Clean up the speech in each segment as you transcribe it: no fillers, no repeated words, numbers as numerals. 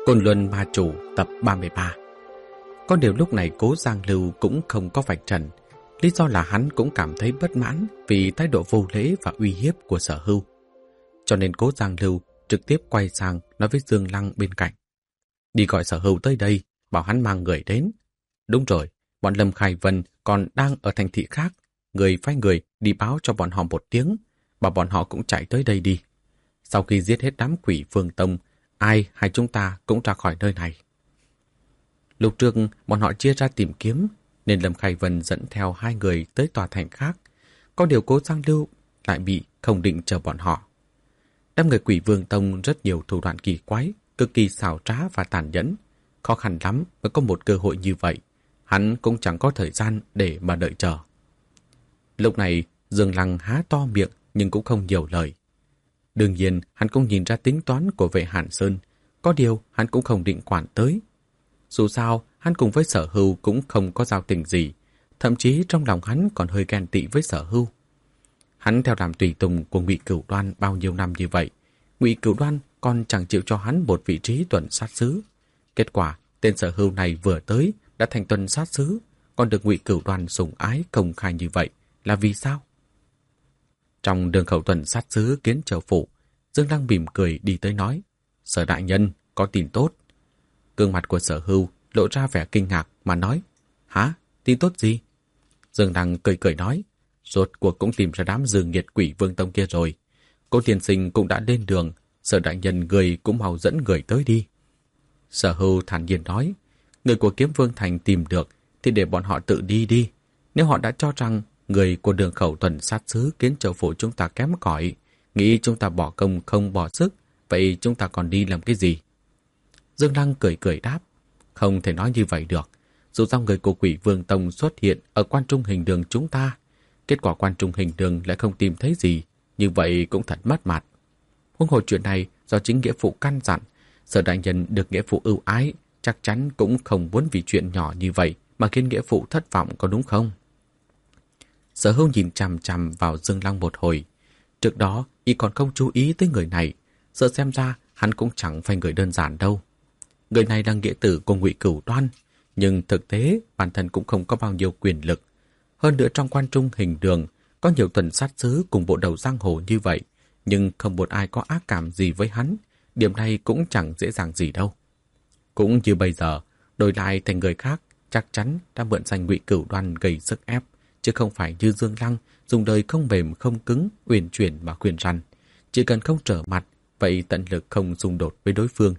Côn Luân Ma Chủ tập 33. Có điều lúc này Cố Giang Lưu cũng không có vạch trần. Lý do là hắn cũng cảm thấy bất mãn vì thái độ vô lễ và uy hiếp của Sở Hưu. Cho nên Cố Giang Lưu trực tiếp quay sang nói với Dương Lăng bên cạnh. Đi gọi Sở Hưu tới đây, bảo hắn mang người đến. Đúng rồi, bọn Lâm Khai Vân còn đang ở thành thị khác. Người phái người đi báo cho bọn họ một tiếng, bảo bọn họ cũng chạy tới đây đi. Sau khi giết hết đám quỷ Phương Tông, ai hay chúng ta cũng ra khỏi nơi này. Lúc trước bọn họ chia ra tìm kiếm, nên Lâm Khai Vân dẫn theo hai người tới tòa thành khác. Có điều Cố Giang Lưu lại bị không định chờ bọn họ. Đám người quỷ Vương Tông rất nhiều thủ đoạn kỳ quái, cực kỳ xảo trá và tàn nhẫn. Khó khăn lắm mới có một cơ hội như vậy. Hắn cũng chẳng có thời gian để mà đợi chờ. Lúc này Dương Lăng há to miệng nhưng cũng không nhiều lời. Đương nhiên hắn cũng nhìn ra tính toán của Vệ Hàn Sơn, có điều hắn cũng không định quản tới. Dù sao, hắn cùng với Sở Hưu cũng không có giao tình gì, thậm chí trong lòng hắn còn hơi ghen tị với Sở Hưu. Hắn theo làm tùy tùng của Ngụy Cửu Đoan bao nhiêu năm như vậy, Ngụy Cửu Đoan còn chẳng chịu cho hắn một vị trí tuần sát sứ. Kết quả, tên Sở Hưu này vừa tới đã thành tuần sát sứ, còn được Ngụy Cửu Đoan sủng ái công khai như vậy là vì sao? Trong đường khẩu tuần sát sứ Kiến Châu Phủ, Dương Lăng mỉm cười đi tới nói, Sở đại nhân, có tin tốt. Gương mặt của Sở Hưu lộ ra vẻ kinh ngạc mà nói, hả, tin tốt gì? Dương Lăng cười cười nói, rốt cuộc cũng tìm ra đám dương nghiệt quỷ Vương Tông kia rồi. Cô tiên sinh cũng đã lên đường, Sở đại nhân người cũng mau dẫn người tới đi. Sở Hưu thản nhiên nói, người của Kiếm Vương Thành tìm được thì để bọn họ tự đi đi. Nếu họ đã cho rằng người của đường khẩu tuần sát sứ Kiến Châu Phủ chúng ta kém cỏi, nghĩ chúng ta bỏ công không bỏ sức, vậy chúng ta còn đi làm cái gì? Dương Lăng cười cười đáp, không thể nói như vậy được. Dù sao người của Quỷ Vương Tông xuất hiện ở quan trung hình đường chúng ta, kết quả quan trung hình đường lại không tìm thấy gì, như vậy cũng thật mất mặt. Huống hồ chuyện này do chính nghĩa phụ căn dặn, Sở đại nhân được nghĩa phụ ưu ái, chắc chắn cũng không muốn vì chuyện nhỏ như vậy mà khiến nghĩa phụ thất vọng, có đúng không? Sở Hưu nhìn chằm chằm vào Dương Lăng một hồi. Trước đó, y còn không chú ý tới người này, giờ xem ra hắn cũng chẳng phải người đơn giản đâu. Người này là nghĩa tử của Ngụy Cửu Đoan, nhưng thực tế bản thân cũng không có bao nhiêu quyền lực. Hơn nữa trong quan trung hình đường có nhiều tuần sát sứ cùng bộ đầu giang hồ như vậy, nhưng không một ai có ác cảm gì với hắn. Điểm này cũng chẳng dễ dàng gì đâu. Cũng như bây giờ, đổi lại thành người khác chắc chắn đã mượn danh Ngụy Cửu Đoan gây sức ép, chứ không phải như Dương Lăng dùng đời không mềm không cứng, uyển chuyển mà khuyên răn. Chỉ cần không trở mặt, vậy tận lực không xung đột với đối phương.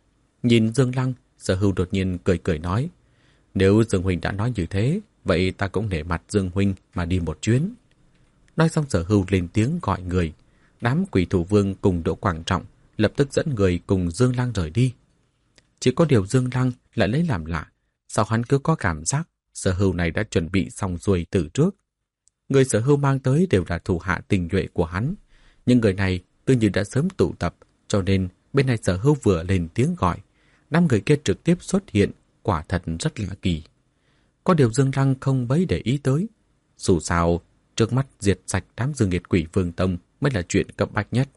Nhìn Dương Lăng, Sở Hưu đột nhiên cười cười nói, nếu Dương Huynh đã nói như thế, vậy ta cũng nể mặt Dương Huynh mà đi một chuyến. Nói xong Sở Hưu lên tiếng gọi người. Đám quỷ thủ vương cùng Đỗ Quảng Trọng lập tức dẫn người cùng Dương Lăng rời đi. Chỉ có điều Dương Lăng lại lấy làm lạ, sao hắn cứ có cảm giác Sở Hưu này đã chuẩn bị xong xuôi từ trước. Người Sở Hưu mang tới đều là thủ hạ tình nhuệ của hắn, nhưng người này cứ như đã sớm tụ tập, cho nên bên này Sở Hưu vừa lên tiếng gọi, năm người kia trực tiếp xuất hiện, quả thật rất lạ kỳ. Có điều Dương Lăng không mấy để ý tới. Dù sao, trước mắt diệt sạch đám dương nghiệt quỷ Vương Tông mới là chuyện cấp bách nhất.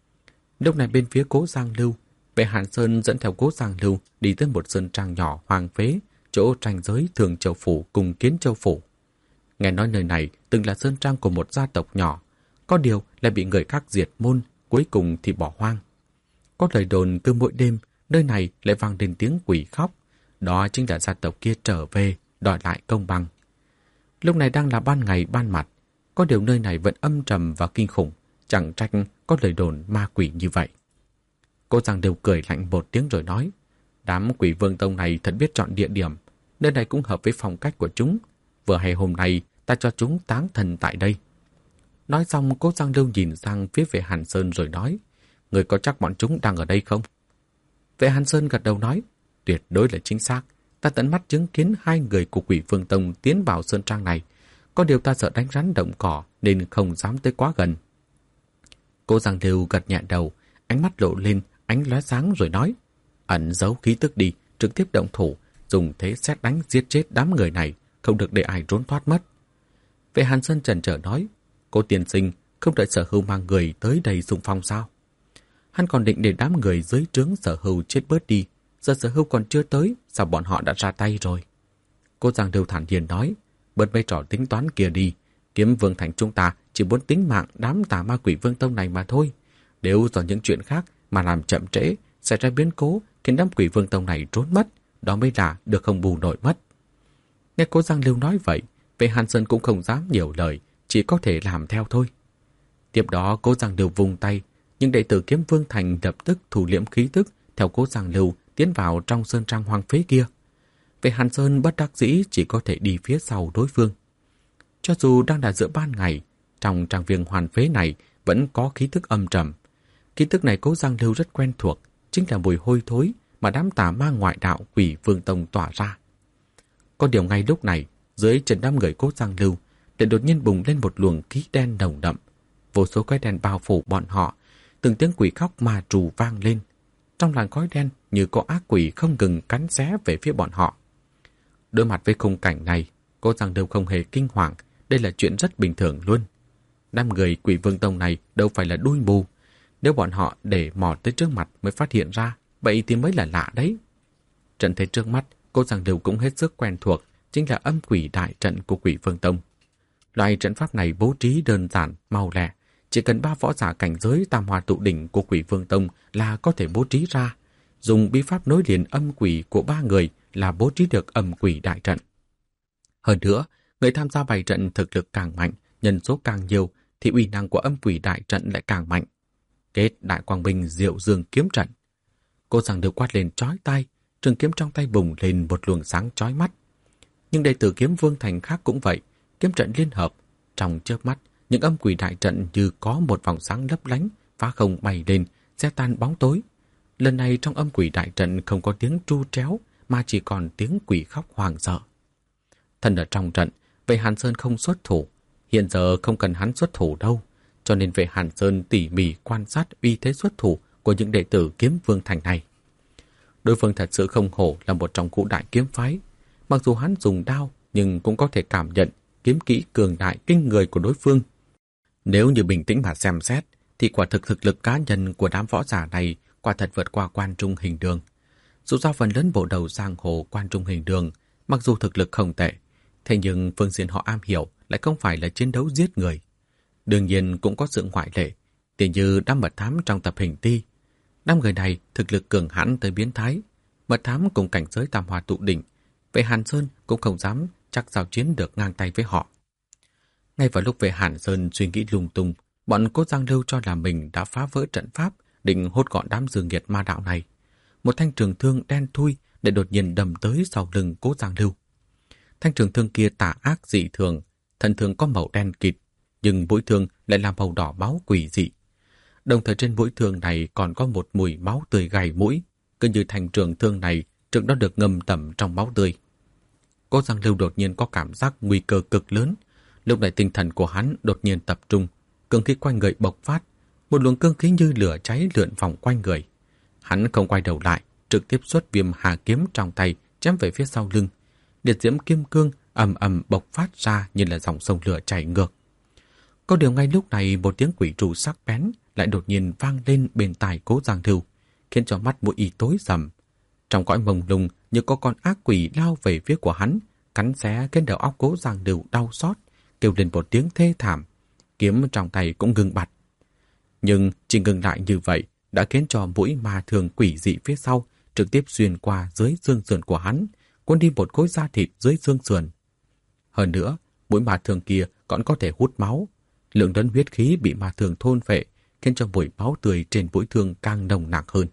Lúc này bên phía Cố Giang Lưu, Vệ Hàn Sơn dẫn theo Cố Giang Lưu đi tới một sơn trang nhỏ hoang phế, chỗ ranh giới Thường Châu Phủ cùng Kiến Châu Phủ. Nghe nói nơi này từng là sơn trang của một gia tộc nhỏ, có điều lại bị người khác diệt môn, cuối cùng thì bỏ hoang. Có lời đồn cứ mỗi đêm, nơi này lại vang lên tiếng quỷ khóc, đó chính là gia tộc kia trở về, đòi lại công bằng. Lúc này đang là ban ngày ban mặt, có điều nơi này vẫn âm trầm và kinh khủng, chẳng trách có lời đồn ma quỷ như vậy. Cô Giang đều cười lạnh một tiếng rồi nói, đám quỷ Vương Tông này thật biết chọn địa điểm, nơi này cũng hợp với phong cách của chúng. Vừa hay hôm nay ta cho chúng táng thần tại đây. Nói xong Cố Giang Lưu nhìn sang phía Vệ Hàn Sơn rồi nói, người có chắc bọn chúng đang ở đây không? Vệ Hàn Sơn gật đầu nói, tuyệt đối là chính xác. Ta tận mắt chứng kiến hai người của quỷ Vương Tông tiến vào sơn trang này. Có điều ta sợ đánh rắn động cỏ nên không dám tới quá gần. Cố Giang Lưu gật nhẹ đầu, ánh mắt lộ lên ánh lóe sáng rồi nói, ẩn giấu khí tức đi, trực tiếp động thủ, dùng thế sét đánh giết chết đám người này, không được để ai trốn thoát mất. Vệ Hàn Sơn chần chờ nói, Cố tiên sinh không đợi Sở Hưu mang người tới đây xung phong sao? Hắn còn định để đám người dưới trướng Sở Hưu chết bớt đi, giờ Sở Hưu còn chưa tới, sao bọn họ đã ra tay rồi? Cố Giang Lưu thản nhiên nói, bớt mấy trò tính toán kia đi. Kiếm Vương Thành chúng ta chỉ muốn tính mạng đám tà ma Quỷ Vương Tông này mà thôi. Nếu do những chuyện khác mà làm chậm trễ, xảy ra biến cố khiến đám Quỷ Vương Tông này trốn mất, đó mới là được không bù nổi mất. Nghe Cố Giang Lưu nói vậy, Vệ Hàn Sơn cũng không dám nhiều lời, chỉ có thể làm theo thôi. Tiếp đó Cố Giang Lưu vung tay, nhưng đệ tử Kiếm Vương Thành lập tức thủ liễm khí tức theo Cố Giang Lưu tiến vào trong sơn trang hoang phế kia. Vệ Hàn Sơn bất đắc dĩ chỉ có thể đi phía sau đối phương. Cho dù đang là giữa ban ngày, trong trang viên hoàn phế này vẫn có khí tức âm trầm. Khí tức này Cố Giang Lưu rất quen thuộc, chính là mùi hôi thối mà đám tà ma ngoại đạo Quỷ Vương Tông tỏa ra. Có điều ngay lúc này, dưới chân đám người Cố Giang Lưu lại đột nhiên bùng lên một luồng khí đen nồng đậm. Vô số khói đen bao phủ bọn họ, từng tiếng quỷ khóc ma trù vang lên. Trong làn khói đen như có ác quỷ không ngừng cắn xé về phía bọn họ. Đối mặt với khung cảnh này, Cố Giang Lưu không hề kinh hoàng, đây là chuyện rất bình thường luôn. Đám người Quỷ Vương Tông này đâu phải là đuôi mù, nếu bọn họ để mò tới trước mặt mới phát hiện ra, vậy thì mới là lạ đấy. Trận thế trước mắt, Cố Giang Lưu cũng hết sức quen thuộc, chính là âm quỷ đại trận của Quỷ Vương Tông. Loại trận pháp này bố trí đơn giản, mau lẹ, chỉ cần 3 võ giả cảnh giới tam hoa tụ đỉnh của Quỷ Vương Tông là có thể bố trí ra. Dùng bí pháp nối liền âm quỷ của 3 người là bố trí được âm quỷ đại trận. Hơn nữa, người tham gia bày trận thực lực càng mạnh, nhân số càng nhiều thì uy năng của âm quỷ đại trận lại càng mạnh. Kết Đại Quang Minh Diệu Dương kiếm trận. Cô Giang Lưu quát lên chói tai, trường kiếm trong tay bùng lên một luồng sáng chói mắt. Nhưng đệ tử Kiếm Vương Thành khác cũng vậy, kiếm trận liên hợp. Trong chớp mắt, những âm quỷ đại trận như có một vòng sáng lấp lánh, phá không bay lên, xé tan bóng tối. Lần này trong âm quỷ đại trận không có tiếng tru tréo, mà chỉ còn tiếng quỷ khóc hoảng sợ. Thân ở trong trận, Vệ Hàn Sơn không xuất thủ. Hiện giờ không cần hắn xuất thủ đâu, cho nên Vệ Hàn Sơn tỉ mỉ quan sát uy thế xuất thủ của những đệ tử Kiếm Vương Thành này. Đối phương thật sự không hổ là một trong ngũ đại kiếm phái. Mặc dù hắn dùng đao, nhưng cũng có thể cảm nhận kiếm kỹ cường đại kinh người của đối phương. Nếu như bình tĩnh mà xem xét, thì quả thực lực cá nhân của đám võ giả này quả thật vượt qua Quan Trung Hình Đường. Dù do phần lớn bộ đầu giang hồ Quan Trung Hình Đường, mặc dù thực lực không tệ, thế nhưng phương diện họ am hiểu lại không phải là chiến đấu giết người. Đương nhiên cũng có sự ngoại lệ, tỉ như đám mật thám trong tập Hình Ti. Đám người này thực lực cường hãn tới biến thái, mật thám cùng cảnh giới tam hoa tụ đỉnh, Vệ Hàn Sơn cũng không dám chắc giao chiến được ngang tay với họ. Ngay vào lúc Vệ Hàn Sơn suy nghĩ lung tung, bọn Cố Giang Lưu cho là mình đã phá vỡ trận pháp, định hốt gọn đám dương nghiệt ma đạo này. Một thanh trường thương đen thui để đột nhiên đâm tới sau lưng Cố Giang Lưu. Thanh trường thương kia tà ác dị thường, thân thương có màu đen kịt, nhưng mũi thương lại là màu đỏ máu quỷ dị. Đồng thời trên mũi thương này còn có một mùi máu tươi gay mũi, cứ như thanh trường thương này trước đó được ngâm tẩm trong máu tươi. Cố Giang Lưu đột nhiên có cảm giác nguy cơ cực lớn. Lúc này tinh thần của hắn đột nhiên tập trung, cương khí quanh người bộc phát, một luồng cương khí như lửa cháy lượn vòng quanh người. Hắn không quay đầu lại, trực tiếp xuất Viêm Hà kiếm trong tay chém về phía sau lưng. Liệt diễm kim cương ầm ầm bộc phát ra như là dòng sông lửa chảy ngược. Có điều ngay lúc này một tiếng quỷ trụ sắc bén lại đột nhiên vang lên bên tai Cố Giang Lưu, khiến cho mắt mũi y tối sầm. Trong cõi mông lung như có con ác quỷ lao về phía của hắn, cắn xé cái đầu óc Cố Giang Lưu đau xót, kêu lên một tiếng thê thảm. Kiếm trong tay cũng ngừng bặt. Nhưng chỉ ngừng lại như vậy đã khiến cho mũi ma thường quỷ dị phía sau trực tiếp xuyên qua dưới xương sườn của hắn, cuốn đi một khối da thịt dưới xương sườn. Hơn nữa, mũi ma thường kia còn có thể hút máu. Lượng lớn huyết khí bị ma thường thôn phệ, khiến cho mùi máu tươi trên mũi thương càng nồng nặc hơn.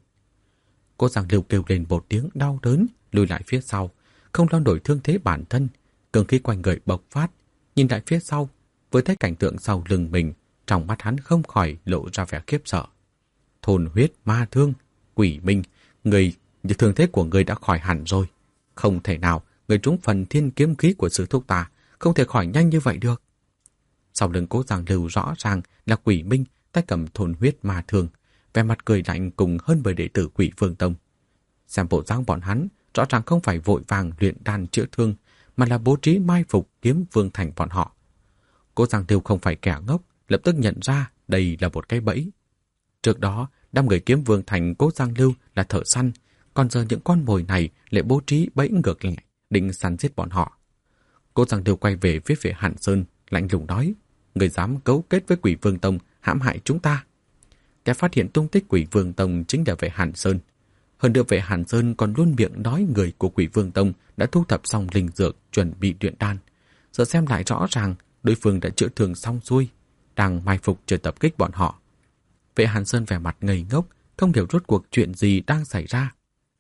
Cố Giang Lưu kêu lên một tiếng đau đớn, lùi lại phía sau, không lo nổi thương thế bản thân, cường khí quanh người bộc phát, nhìn lại phía sau, với thấy cảnh tượng sau lưng mình, trong mắt hắn không khỏi lộ ra vẻ khiếp sợ. Thôn huyết ma thương, quỷ minh, người thương thế của người đã khỏi hẳn rồi. Không thể nào, người trúng phần thiên kiếm khí của sư thúc ta, không thể khỏi nhanh như vậy được. Sau lưng Cố Giang Lưu rõ ràng là quỷ minh, tay cầm thôn huyết ma thương, vẻ mặt cười lạnh cùng hơn 10 đệ tử Quỷ Vương Tông. Xem bộ dáng bọn hắn, rõ ràng không phải vội vàng luyện đan chữa thương, mà là bố trí mai phục Kiếm Vương Thành bọn họ. Cố Giang Lưu không phải kẻ ngốc, lập tức nhận ra đây là một cái bẫy. Trước đó, đám người Kiếm Vương Thành Cố Giang Lưu là thợ săn, Còn giờ những con mồi này lại bố trí bẫy ngược lại, định săn giết bọn họ. Cố Giang Lưu quay về phía Vệ Hàn Sơn, lạnh lùng nói, người dám cấu kết với Quỷ Vương Tông hãm hại chúng ta. Kẻ phát hiện tung tích Quỷ Vương Tông chính là Vệ Hàn Sơn. Hơn nữa Vệ Hàn Sơn còn luôn miệng nói người của Quỷ Vương Tông đã thu thập xong linh dược chuẩn bị luyện đan. Giờ xem lại rõ ràng đối phương đã chữa thương xong xuôi, đang mai phục chờ tập kích bọn họ. Vệ Hàn Sơn vẻ mặt ngây ngốc, không hiểu rốt cuộc chuyện gì đang xảy ra.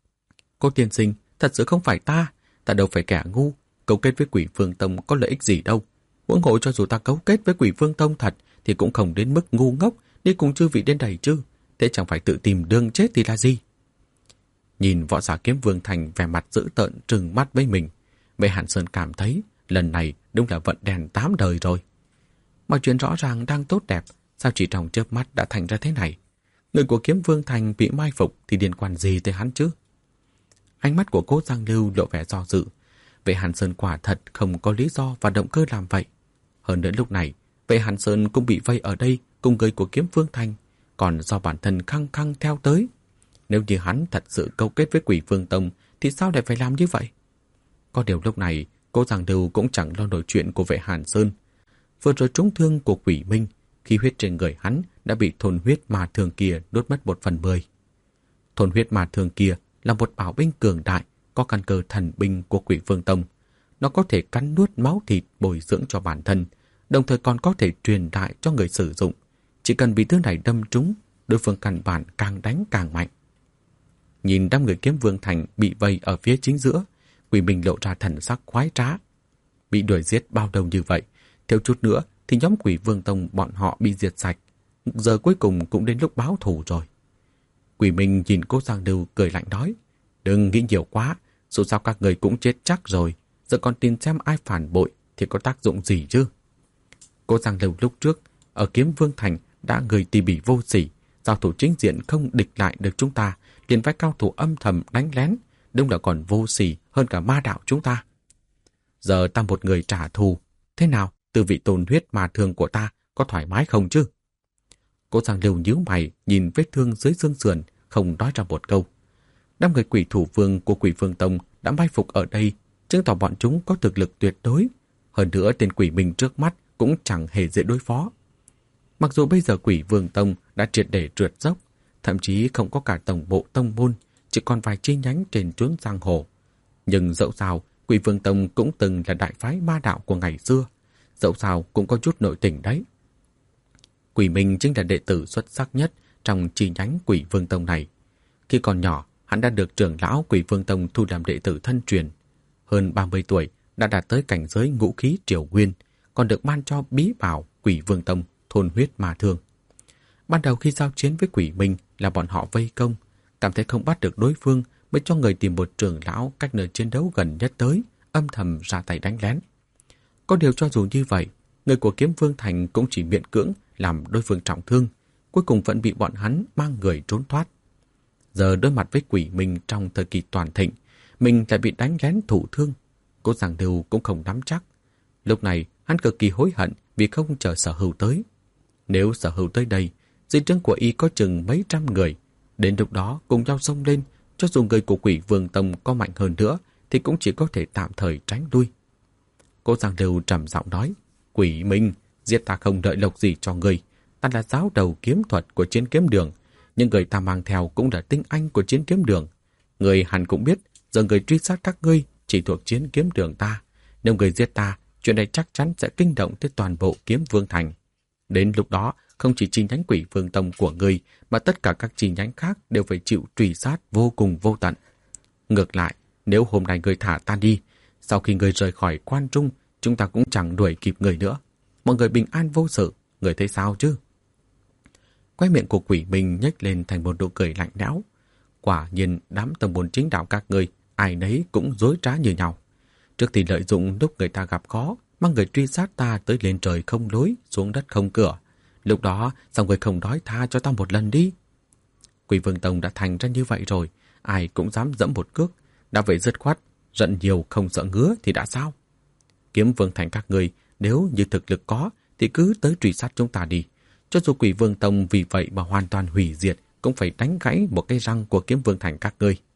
Cô tiên sinh, thật sự không phải ta đâu phải kẻ ngu, cấu kết với Quỷ Vương Tông có lợi ích gì đâu. Huống hồ cho dù ta cấu kết với Quỷ Vương Tông thật thì cũng không đến mức ngu ngốc đi cùng chư vị đến đây chứ, thế chẳng phải tự tìm đường chết thì là gì. Nhìn võ giả Kiếm Vương Thành vẻ mặt dữ tợn trừng mắt với mình, Vệ Hàn Sơn cảm thấy lần này đúng là vận đèn 8 đời rồi. Mọi chuyện rõ ràng đang tốt đẹp, sao chỉ trong chớp mắt đã thành ra thế này? Người của Kiếm Vương Thành bị mai phục thì liên quan gì tới hắn chứ? Ánh mắt của Cố Giang Lưu lộ vẻ do dự. Vệ Hàn Sơn quả thật không có lý do và động cơ làm vậy. Hơn nữa lúc này, Vệ Hàn Sơn cũng bị vây ở đây cùng người của Kiếm Vương Thành, còn do bản thân khăng khăng theo tới. Nếu như hắn thật sự cấu kết với Quỷ Vương Tông thì sao lại phải làm như vậy? Có điều lúc này, Cố Giang Lưu cũng chẳng lo nổi chuyện của Vệ Hàn Sơn. Vừa rồi trúng thương của Quỷ Minh, khí huyết trên người hắn đã bị thôn huyết ma thương kia đốt mất 1/10. Thôn huyết ma thương kia là một bảo binh cường đại, có căn cơ thần binh của Quỷ Vương Tông. Nó có thể cắn nuốt máu thịt bồi dưỡng cho bản thân, đồng thời còn có thể truyền đại cho người sử dụng. Chỉ cần bị thứ này đâm trúng, đối phương căn bản càng đánh càng mạnh. Nhìn đám người Kiếm Vương Thành bị vây ở phía chính giữa, Quỷ Minh lộ ra thần sắc khoái trá. Bị đuổi giết bao đầu như vậy, thiếu chút nữa thì nhóm Quỷ Vương Tông bọn họ bị diệt sạch. Giờ cuối cùng cũng đến lúc báo thù rồi. Quỷ Minh nhìn Cố Giang Lưu cười lạnh nói, đừng nghĩ nhiều quá, dù sao các người cũng chết chắc rồi, giờ còn tìm xem ai phản bội thì có tác dụng gì chứ. Cố Giang Lưu lúc trước ở Kiếm Vương Thành đã người tỉ mỉ vô sỉ, giao thủ chính diện không địch lại được chúng ta, liền phải cao thủ âm thầm đánh lén, đúng là còn vô sỉ hơn cả ma đạo chúng ta. Giờ ta một người trả thù, thế nào, từ vị tồn huyết mà thương của ta có thoải mái không chứ? Cố Giang Lưu nhíu mày nhìn vết thương dưới xương sườn, không nói ra một câu. Đám người Quỷ Thủ Vương của Quỷ Vương Tông đã mai phục ở đây, chứng tỏ bọn chúng có thực lực tuyệt đối. Hơn nữa tên Quỷ Minh trước mắt cũng chẳng hề dễ đối phó. Mặc dù bây giờ Quỷ Vương Tông đã triệt để trượt dốc, thậm chí không có cả tổng bộ tông môn, chỉ còn vài chi nhánh trên chốn giang hồ. Nhưng dẫu sao, Quỷ Vương Tông cũng từng là đại phái ma đạo của ngày xưa, dẫu sao cũng có chút nội tình đấy. Quỷ Minh chính là đệ tử xuất sắc nhất trong chi nhánh Quỷ Vương Tông này. Khi còn nhỏ, hắn đã được trưởng lão Quỷ Vương Tông thu làm đệ tử thân truyền. Hơn 30 tuổi đã đạt tới cảnh giới ngũ khí triều nguyên, còn được ban cho bí bảo Quỷ Vương Tông thôn huyết ma thương. Ban đầu khi giao chiến với Quỷ Minh là bọn họ vây công, cảm thấy không bắt được đối phương mới cho người tìm một trưởng lão cách nơi chiến đấu gần nhất tới, âm thầm ra tay đánh lén. Có điều cho dù như vậy, người của Kiếm Vương Thành cũng chỉ miễn cưỡng làm đối phương trọng thương, cuối cùng vẫn bị bọn hắn mang người trốn thoát. Giờ đối mặt với Quỷ Minh trong thời kỳ toàn thịnh, mình lại bị đánh lén thụ thương. Cố Giang Lưu cũng không nắm chắc. Lúc này hắn cực kỳ hối hận vì không chờ Sở Hữu tới. Nếu Sở Hữu tới đây, di trướng của y có chừng mấy trăm người. Đến lúc đó cùng nhau xông lên, cho dù người của Quỷ Vương Tông có mạnh hơn nữa thì cũng chỉ có thể tạm thời tránh lui. Cố Giang Lưu trầm giọng nói, Quỷ Minh, giết ta không đợi lộc gì cho ngươi. Ta là giáo đầu kiếm thuật của Chiến Kiếm Đường, nhưng người ta mang theo cũng là tinh anh của Chiến Kiếm Đường. Người hẳn cũng biết, giờ người truy sát các ngươi chỉ thuộc Chiến Kiếm Đường ta. Nếu người giết ta, chuyện này chắc chắn sẽ kinh động tới toàn bộ Kiếm Vương Thành. Đến lúc đó, không chỉ chi nhánh Quỷ Vương Tông của ngươi, mà tất cả các chi nhánh khác đều phải chịu truy sát vô cùng vô tận. Ngược lại, nếu hôm nay ngươi thả ta đi, sau khi ngươi rời khỏi quan trung, chúng ta cũng chẳng đuổi kịp người nữa. Mọi người bình an vô sự, người thấy sao chứ? Quay miệng của Quỷ Minh nhếch lên thành một nụ cười lạnh lẽo. Quả nhiên đám tông môn chính đạo các ngươi, ai nấy cũng dối trá như nhau. Trước thì lợi dụng lúc người ta gặp khó, mang người truy sát ta tới lên trời không lối, xuống đất không cửa. Lúc đó, sao người không đói tha cho ta một lần đi? Quỷ Vương Tông đã thành ra như vậy rồi, ai cũng dám dẫm một cước. Đã vậy dứt khoát, giận nhiều không sợ ngứa thì đã sao? Kiếm Vương Thành các ngươi, nếu như thực lực có thì cứ tới truy sát chúng ta đi. Cho dù Quỷ Vương Tông vì vậy mà hoàn toàn hủy diệt, cũng phải đánh gãy một cái răng của Kiếm Vương Thành các ngươi.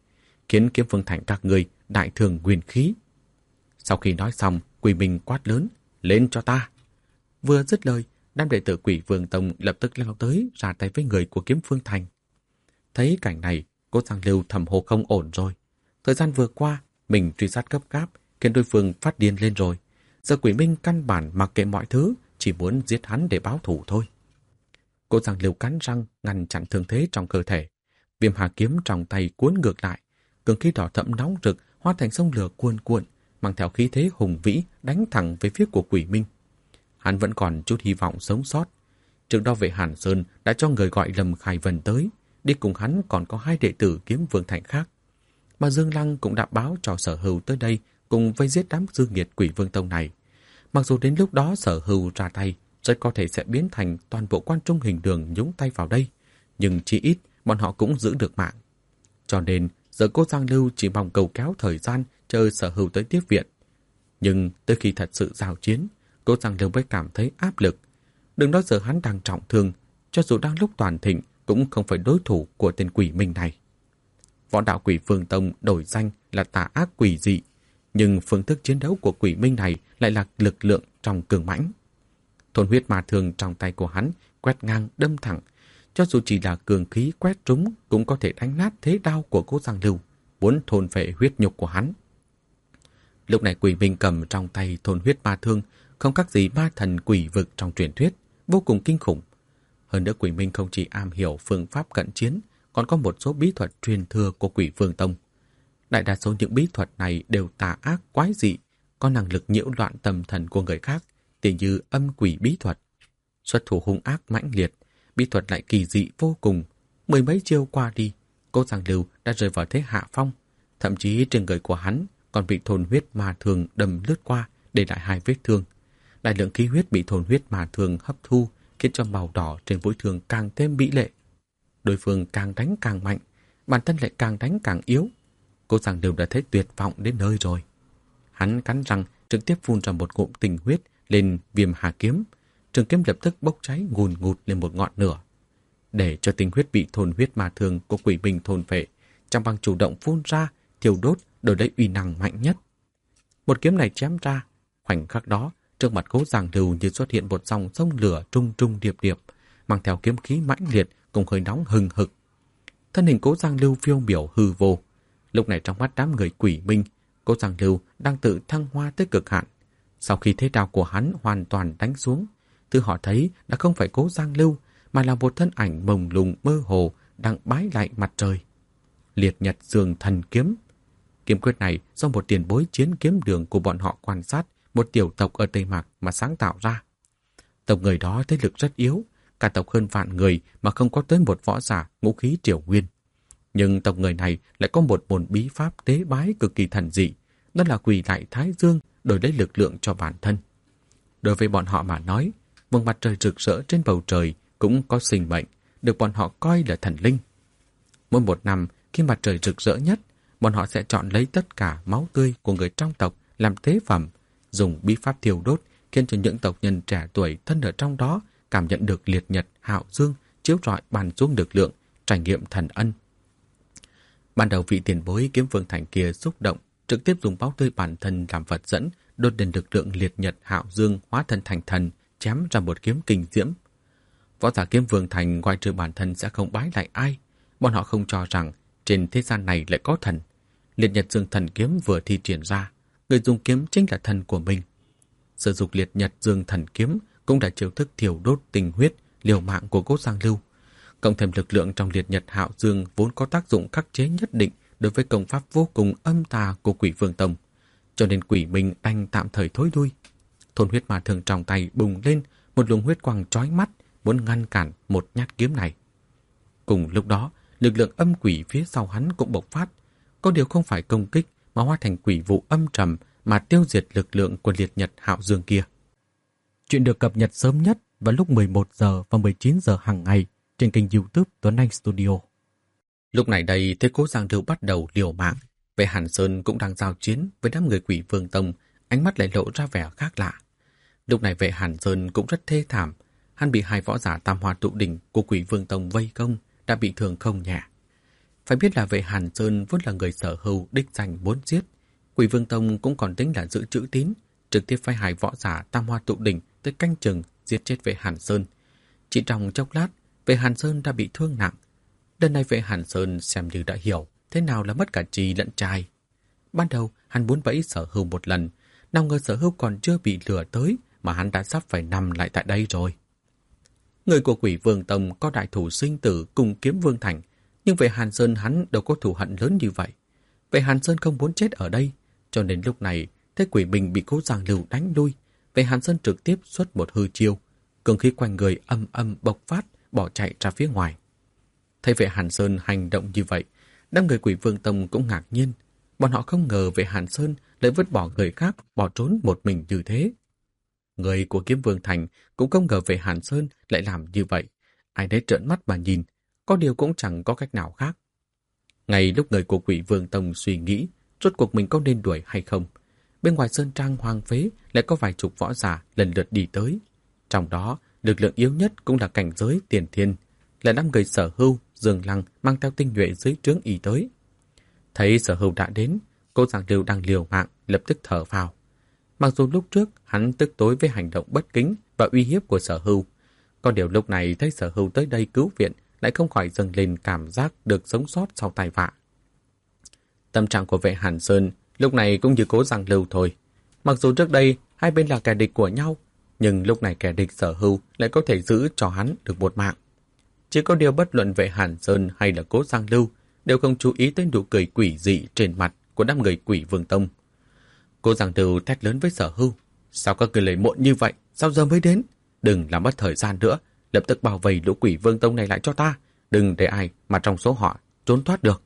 khiến Kiếm Vương Thành các ngươi đại thương nguyên khí. Sau khi nói xong, Quỷ Minh quát lớn, lên cho ta. Vừa dứt lời, đám đệ tử Quỷ Vương Tông lập tức lao tới ra tay với người của Kiếm Vương Thành. Thấy cảnh này, Cố Giang Lưu thầm hô không ổn rồi. Thời gian vừa qua, mình truy sát gấp gáp, khiến đối phương phát điên lên rồi. Giờ Quỷ Minh căn bản mặc kệ mọi thứ, chỉ muốn giết hắn để báo thù thôi. Cố Giang Lưu cắn răng ngăn chặn thương thế trong cơ thể. Viêm hà kiếm trong tay cuốn ngược lại, cường khí đỏ thẫm nóng rực hóa thành sông lửa cuồn cuộn, mang theo khí thế hùng vĩ đánh thẳng về phía của Quỷ Minh. Hắn vẫn còn chút hy vọng sống sót. Trước đó Vệ Hàn Sơn đã cho người gọi Lâm Khai Vân tới, đi cùng hắn còn có 2 đệ tử Kiếm Vương Thành khác. Mà Dương Lăng cũng đã báo cho Sở Hưu tới đây cùng vây giết đám dư nghiệt Quỷ Vương Tông này. Mặc dù đến lúc đó Sở Hưu ra tay, rất có thể sẽ biến thành toàn bộ quan trung hình đường nhúng tay vào đây, nhưng chỉ ít bọn họ cũng giữ được mạng. Cho nên giờ Cố Giang Lưu chỉ mong cầu kéo thời gian chờ Sở Hưu tới tiếp viện. Nhưng tới khi thật sự giao chiến, Cố Giang Lưu mới cảm thấy áp lực. Đừng nói giờ hắn đang trọng thương, cho dù đang lúc toàn thịnh cũng không phải đối thủ của tên Quỷ Minh này. Võ đạo Quỷ Vương Tông đổi danh là tà ác quỷ dị, nhưng phương thức chiến đấu của Quỷ Minh này lại là lực lượng trong cường mãnh. Thôn huyết ma thương trong tay của hắn quét ngang đâm thẳng, cho dù chỉ là cường khí quét trúng cũng có thể đánh nát thế đao của Cố Giang Lưu, muốn thôn phệ huyết nhục của hắn. Lúc này Quỷ Minh cầm trong tay thôn huyết ma thương, không khác gì ma thần quỷ vực trong truyền thuyết, vô cùng kinh khủng. Hơn nữa Quỷ Minh không chỉ am hiểu phương pháp cận chiến, còn có một số bí thuật truyền thừa của Quỷ Vương Tông. Đại đa số những bí thuật này đều tà ác quái dị, có năng lực nhiễu loạn tâm thần của người khác, tỉ như âm quỷ bí thuật. Xuất thủ hung ác mãnh liệt, bí thuật lại kỳ dị vô cùng. 10 mấy chiêu qua đi, Cố Giang Lưu đã rơi vào thế hạ phong. Thậm chí trên người của hắn còn bị thôn huyết ma thương đâm lướt qua, để lại 2 vết thương. Đại lượng khí huyết bị thôn huyết ma thương hấp thu, khiến cho màu đỏ trên vết thương càng thêm mỹ lệ. Đối phương càng đánh càng mạnh, bản thân lại càng đánh càng yếu. Cố Giang Lưu đã thấy tuyệt vọng đến nơi rồi. Hắn cắn răng trực tiếp phun ra một ngụm tình huyết lên viêm hà kiếm. Trường kiếm lập tức bốc cháy ngùn ngụt lên một ngọn lửa. Để cho tình huyết bị thôn huyết ma thương của Quỷ Minh thôn phệ, Trang Băng chủ động phun ra, thiêu đốt đổi lấy uy năng mạnh nhất. Một kiếm này chém ra, khoảnh khắc đó, trước mặt Cố Giang Lưu như xuất hiện một dòng sông lửa trung trung điệp điệp, mang theo kiếm khí mãnh liệt cùng hơi nóng hừng hực. Thân hình Cố Giang Lưu phiêu miểu hư vô. Lúc này trong mắt đám người Quỷ Minh, Cố Giang Lưu đang tự thăng hoa tới cực hạn. Sau khi thế đao của hắn hoàn toàn đánh xuống, thứ họ thấy đã không phải Cố Giang Lưu, mà là một thân ảnh mông lung mơ hồ đang bái lại mặt trời. Liệt Nhật Dương Thần Kiếm. Kiếm quyết này do một tiền bối chiến kiếm đường của bọn họ quan sát một tiểu tộc ở Tây Mạc mà sáng tạo ra. Tộc người đó thế lực rất yếu, cả tộc hơn vạn người mà không có tới một võ giả ngũ khí triều nguyên. Nhưng tộc người này lại có một môn bí pháp tế bái cực kỳ thần dị, đó là quỳ lại Thái Dương đổi lấy lực lượng cho bản thân. Đối với bọn họ mà nói, vầng mặt trời rực rỡ trên bầu trời cũng có sinh mệnh, được bọn họ coi là thần linh. Mỗi một năm, khi mặt trời rực rỡ nhất, bọn họ sẽ chọn lấy tất cả máu tươi của người trong tộc làm tế phẩm, dùng bí pháp thiêu đốt khiến cho những tộc nhân trẻ tuổi thân ở trong đó cảm nhận được liệt nhật hạo dương chiếu rọi bàn xuống lực lượng, trải nghiệm thần ân. Ban đầu vị tiền bối Kiếm Vương Thành kia xúc động, trực tiếp dùng máu tươi bản thân làm vật dẫn, đốt lên lực lượng liệt nhật hạo dương hóa thân thành thần, chém ra một kiếm kinh diễm. Võ giả Kiếm Vương Thành ngoài trừ bản thân sẽ không bái lại ai. Bọn họ không cho rằng trên thế gian này lại có thần. Liệt Nhật Dương Thần Kiếm vừa thi triển ra, người dùng kiếm chính là thần của mình. Sử dụng Liệt Nhật Dương Thần Kiếm cũng là chiêu thức thiêu đốt tình huyết, liều mạng của Cố Giang Lưu. Cộng thêm lực lượng trong Liệt Nhật Hạo Dương vốn có tác dụng khắc chế nhất định đối với công pháp vô cùng âm tà của Quỷ Vương Tông, cho nên Quỷ Minh đành tạm thời thối lui. Thôn huyết ma thương trong tay bùng lên, một luồng huyết quang chói mắt muốn ngăn cản một nhát kiếm này. Cùng lúc đó, lực lượng âm quỷ phía sau hắn cũng bộc phát, có điều không phải công kích mà hóa thành quỷ vụ âm trầm mà tiêu diệt lực lượng của Liệt Nhật Hạo Dương kia. Chuyện được cập nhật sớm nhất vào lúc 11 giờ và 19 giờ hàng ngày trên kênh YouTube Tuấn Anh Studio. Lúc này đây, thấy Cố Giang Lưu bắt đầu liều mạng, Vệ Hàn Sơn cũng đang giao chiến với đám người Quỷ Vương Tông, ánh mắt lại lộ ra vẻ khác lạ. Lúc này Vệ Hàn Sơn cũng rất thê thảm, hắn bị 2 võ giả Tam Hoa Tụ Đỉnh của Quỷ Vương Tông vây công, đã bị thương không nhẹ. Phải biết là vệ Hàn Sơn vốn là người Sở Hưu đích danh muốn giết. Quỷ Vương Tông cũng còn tính là giữ chữ tín, trực tiếp phái hai võ giả Tam Hoa Tụ Đỉnh tới canh chừng giết chết vệ Hàn Sơn. Chỉ trong chốc lát, vệ Hàn Sơn đã bị thương nặng. Lần này vệ Hàn Sơn xem như đã hiểu thế nào là mất cả trì lẫn trai. Ban đầu hắn muốn bẫy Sở Hưu một lần, nào ngờ Sở Hưu còn chưa bị lừa tới mà hắn đã sắp phải nằm lại tại đây rồi. Người của Quỷ Vương Tông có đại thủ sinh tử cùng Kiếm Vương Thành, nhưng vệ Hàn Sơn hắn đâu có thù hận lớn như vậy. Vệ Hàn Sơn không muốn chết ở đây, cho nên lúc này thấy Quỷ Bình bị Cố Giang Lưu đánh lui, vệ Hàn Sơn trực tiếp xuất một hư chiêu, cường khí quanh người âm âm bộc phát, bỏ chạy ra phía ngoài. Thấy vệ Hàn Sơn hành động như vậy, đám người Quỷ Vương Tông cũng ngạc nhiên. Bọn họ không ngờ vệ Hàn Sơn lại vứt bỏ người khác, bỏ trốn một mình như thế. Người của Kiếm Vương Thành cũng không ngờ vệ Hàn Sơn lại làm như vậy. Ai đấy trợn mắt mà nhìn, có điều cũng chẳng có cách nào khác. Ngay lúc người của Quỷ Vương Tông suy nghĩ rốt cuộc mình có nên đuổi hay không, bên ngoài sơn trang hoang phế lại có vài chục võ giả lần lượt đi tới. Trong đó, lực lượng yếu nhất cũng là cảnh giới tiền thiên, là 5 người Sở Hưu, Dương Lăng mang theo tinh nhuệ dưới trướng y tới. Thấy Sở Hưu đã đến, Cố Giang Lưu đang liều mạng lập tức thở phào. Mặc dù lúc trước hắn tức tối với hành động bất kính và uy hiếp của Sở Hưu, có điều lúc này thấy Sở Hưu tới đây cứu viện lại không khỏi dâng lên cảm giác được sống sót sau tai vạ. Tâm trạng của vệ Hàn Sơn lúc này cũng như Cố Giang Lưu thôi. Mặc dù trước đây hai bên là kẻ địch của nhau, nhưng lúc này kẻ địch Sở Hưu lại có thể giữ cho hắn được một mạng. Chỉ có điều bất luận vệ Hàn Sơn hay là Cố Giang Lưu đều không chú ý tới nụ cười quỷ dị trên mặt của đám người Quỷ Vương Tông. Cố Giang Lưu thét lớn với Sở Hưu: "Sao các người lấy muộn như vậy? Sao giờ mới đến? Đừng làm mất thời gian nữa, lập tức bảo vệ lũ Quỷ Vương Tông này lại cho ta, đừng để ai mà trong số họ trốn thoát được."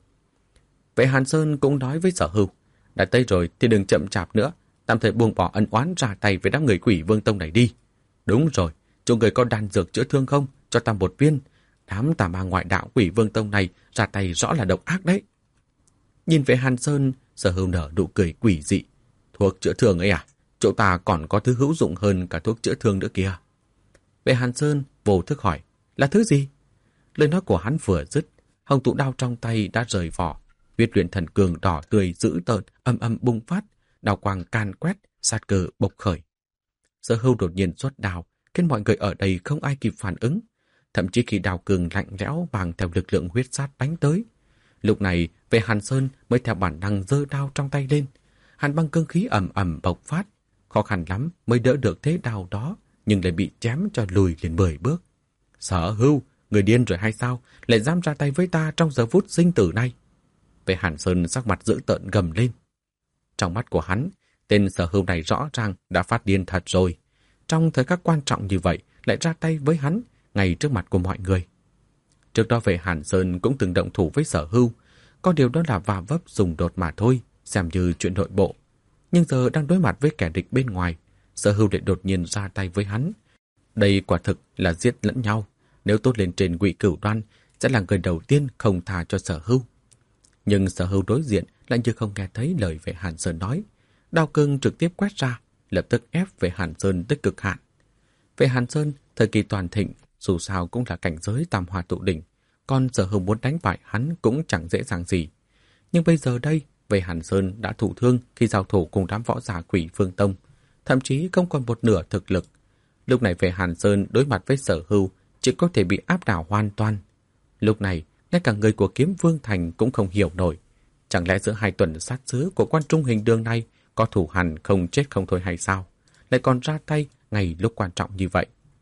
Vệ Hàn Sơn cũng nói với Sở Hưu: "Đã tới rồi thì đừng chậm chạp nữa, tạm thời buông bỏ ân oán, ra tay với đám người Quỷ Vương Tông này đi. Đúng rồi, chỗ người có đan dược chữa thương không? Cho ta một viên. Đám tà ma ngoại đạo Quỷ Vương Tông này ra tay rõ là độc ác đấy." Nhìn Vệ Hàn Sơn, Sở Hưu nở nụ cười quỷ dị: "Thuốc chữa thương ấy à? Chỗ ta còn có thứ hữu dụng hơn cả thuốc chữa thương nữa kìa." Vệ Hàn Sơn vô thức hỏi: "Là thứ gì?" Lời nói của hắn vừa dứt, hồng tụ đao trong tay đã rời vỏ. Huyết luyện thần cường đỏ tươi dữ tợn âm âm bùng phát, đao quang can quét, sát cơ bộc khởi. Sở Hưu đột nhiên xuất đao, khiến mọi người ở đây không ai kịp phản ứng. Thậm chí khi đao cường lạnh lẽo mang theo lực lượng huyết sát đánh tới, lúc này Vệ Hàn Sơn mới theo bản năng giơ đao trong tay lên. Hàn băng cương khí ầm ầm bộc phát, khó khăn lắm mới đỡ được thế đao đó, nhưng lại bị chém cho lùi liền 10 bước. "Sở Hưu, người điên rồi hay sao? Lại dám ra tay với ta trong giờ phút sinh tử này?" Vệ Hàn Sơn sắc mặt dữ tợn gầm lên. Trong mắt của hắn, tên Sở Hưu này rõ ràng đã phát điên thật rồi. Trong thời khắc quan trọng như vậy lại ra tay với hắn ngay trước mặt của mọi người. Trước đó Vệ Hàn Sơn cũng từng động thủ với Sở Hưu, có điều đó là va vấp xung đột mà thôi, xem như chuyện nội bộ. Nhưng giờ đang đối mặt với kẻ địch bên ngoài, Sở Hưu lại đột nhiên ra tay với hắn. Đây quả thực là giết lẫn nhau. Nếu tốt lên trên Ngụy Cửu Đoan, sẽ là người đầu tiên không tha cho Sở Hưu. Nhưng Sở Hưu đối diện lại như không nghe thấy lời Vệ Hàn Sơn nói. Đao cương trực tiếp quét ra, lập tức ép Vệ Hàn Sơn tới cực hạn. Vệ Hàn Sơn thời kỳ toàn thịnh dù sao cũng là cảnh giới Tam Hoa Tụ Đỉnh, còn Sở Hưu muốn đánh bại hắn cũng chẳng dễ dàng gì. Nhưng bây giờ đây, Vệ Hàn Sơn đã thụ thương khi giao thủ cùng đám võ giả Quỷ Vương Tông, thậm chí không còn một nửa thực lực. Lúc này Vệ Hàn Sơn đối mặt với Sở Hưu chỉ có thể bị áp đảo hoàn toàn. Lúc này, ngay cả người của Kiếm Vương Thành cũng không hiểu nổi. Chẳng lẽ giữa hai tuần sát sứ của quan trung hình đường này có thủ hằn không chết không thôi hay sao? Lại còn ra tay ngay lúc quan trọng như vậy.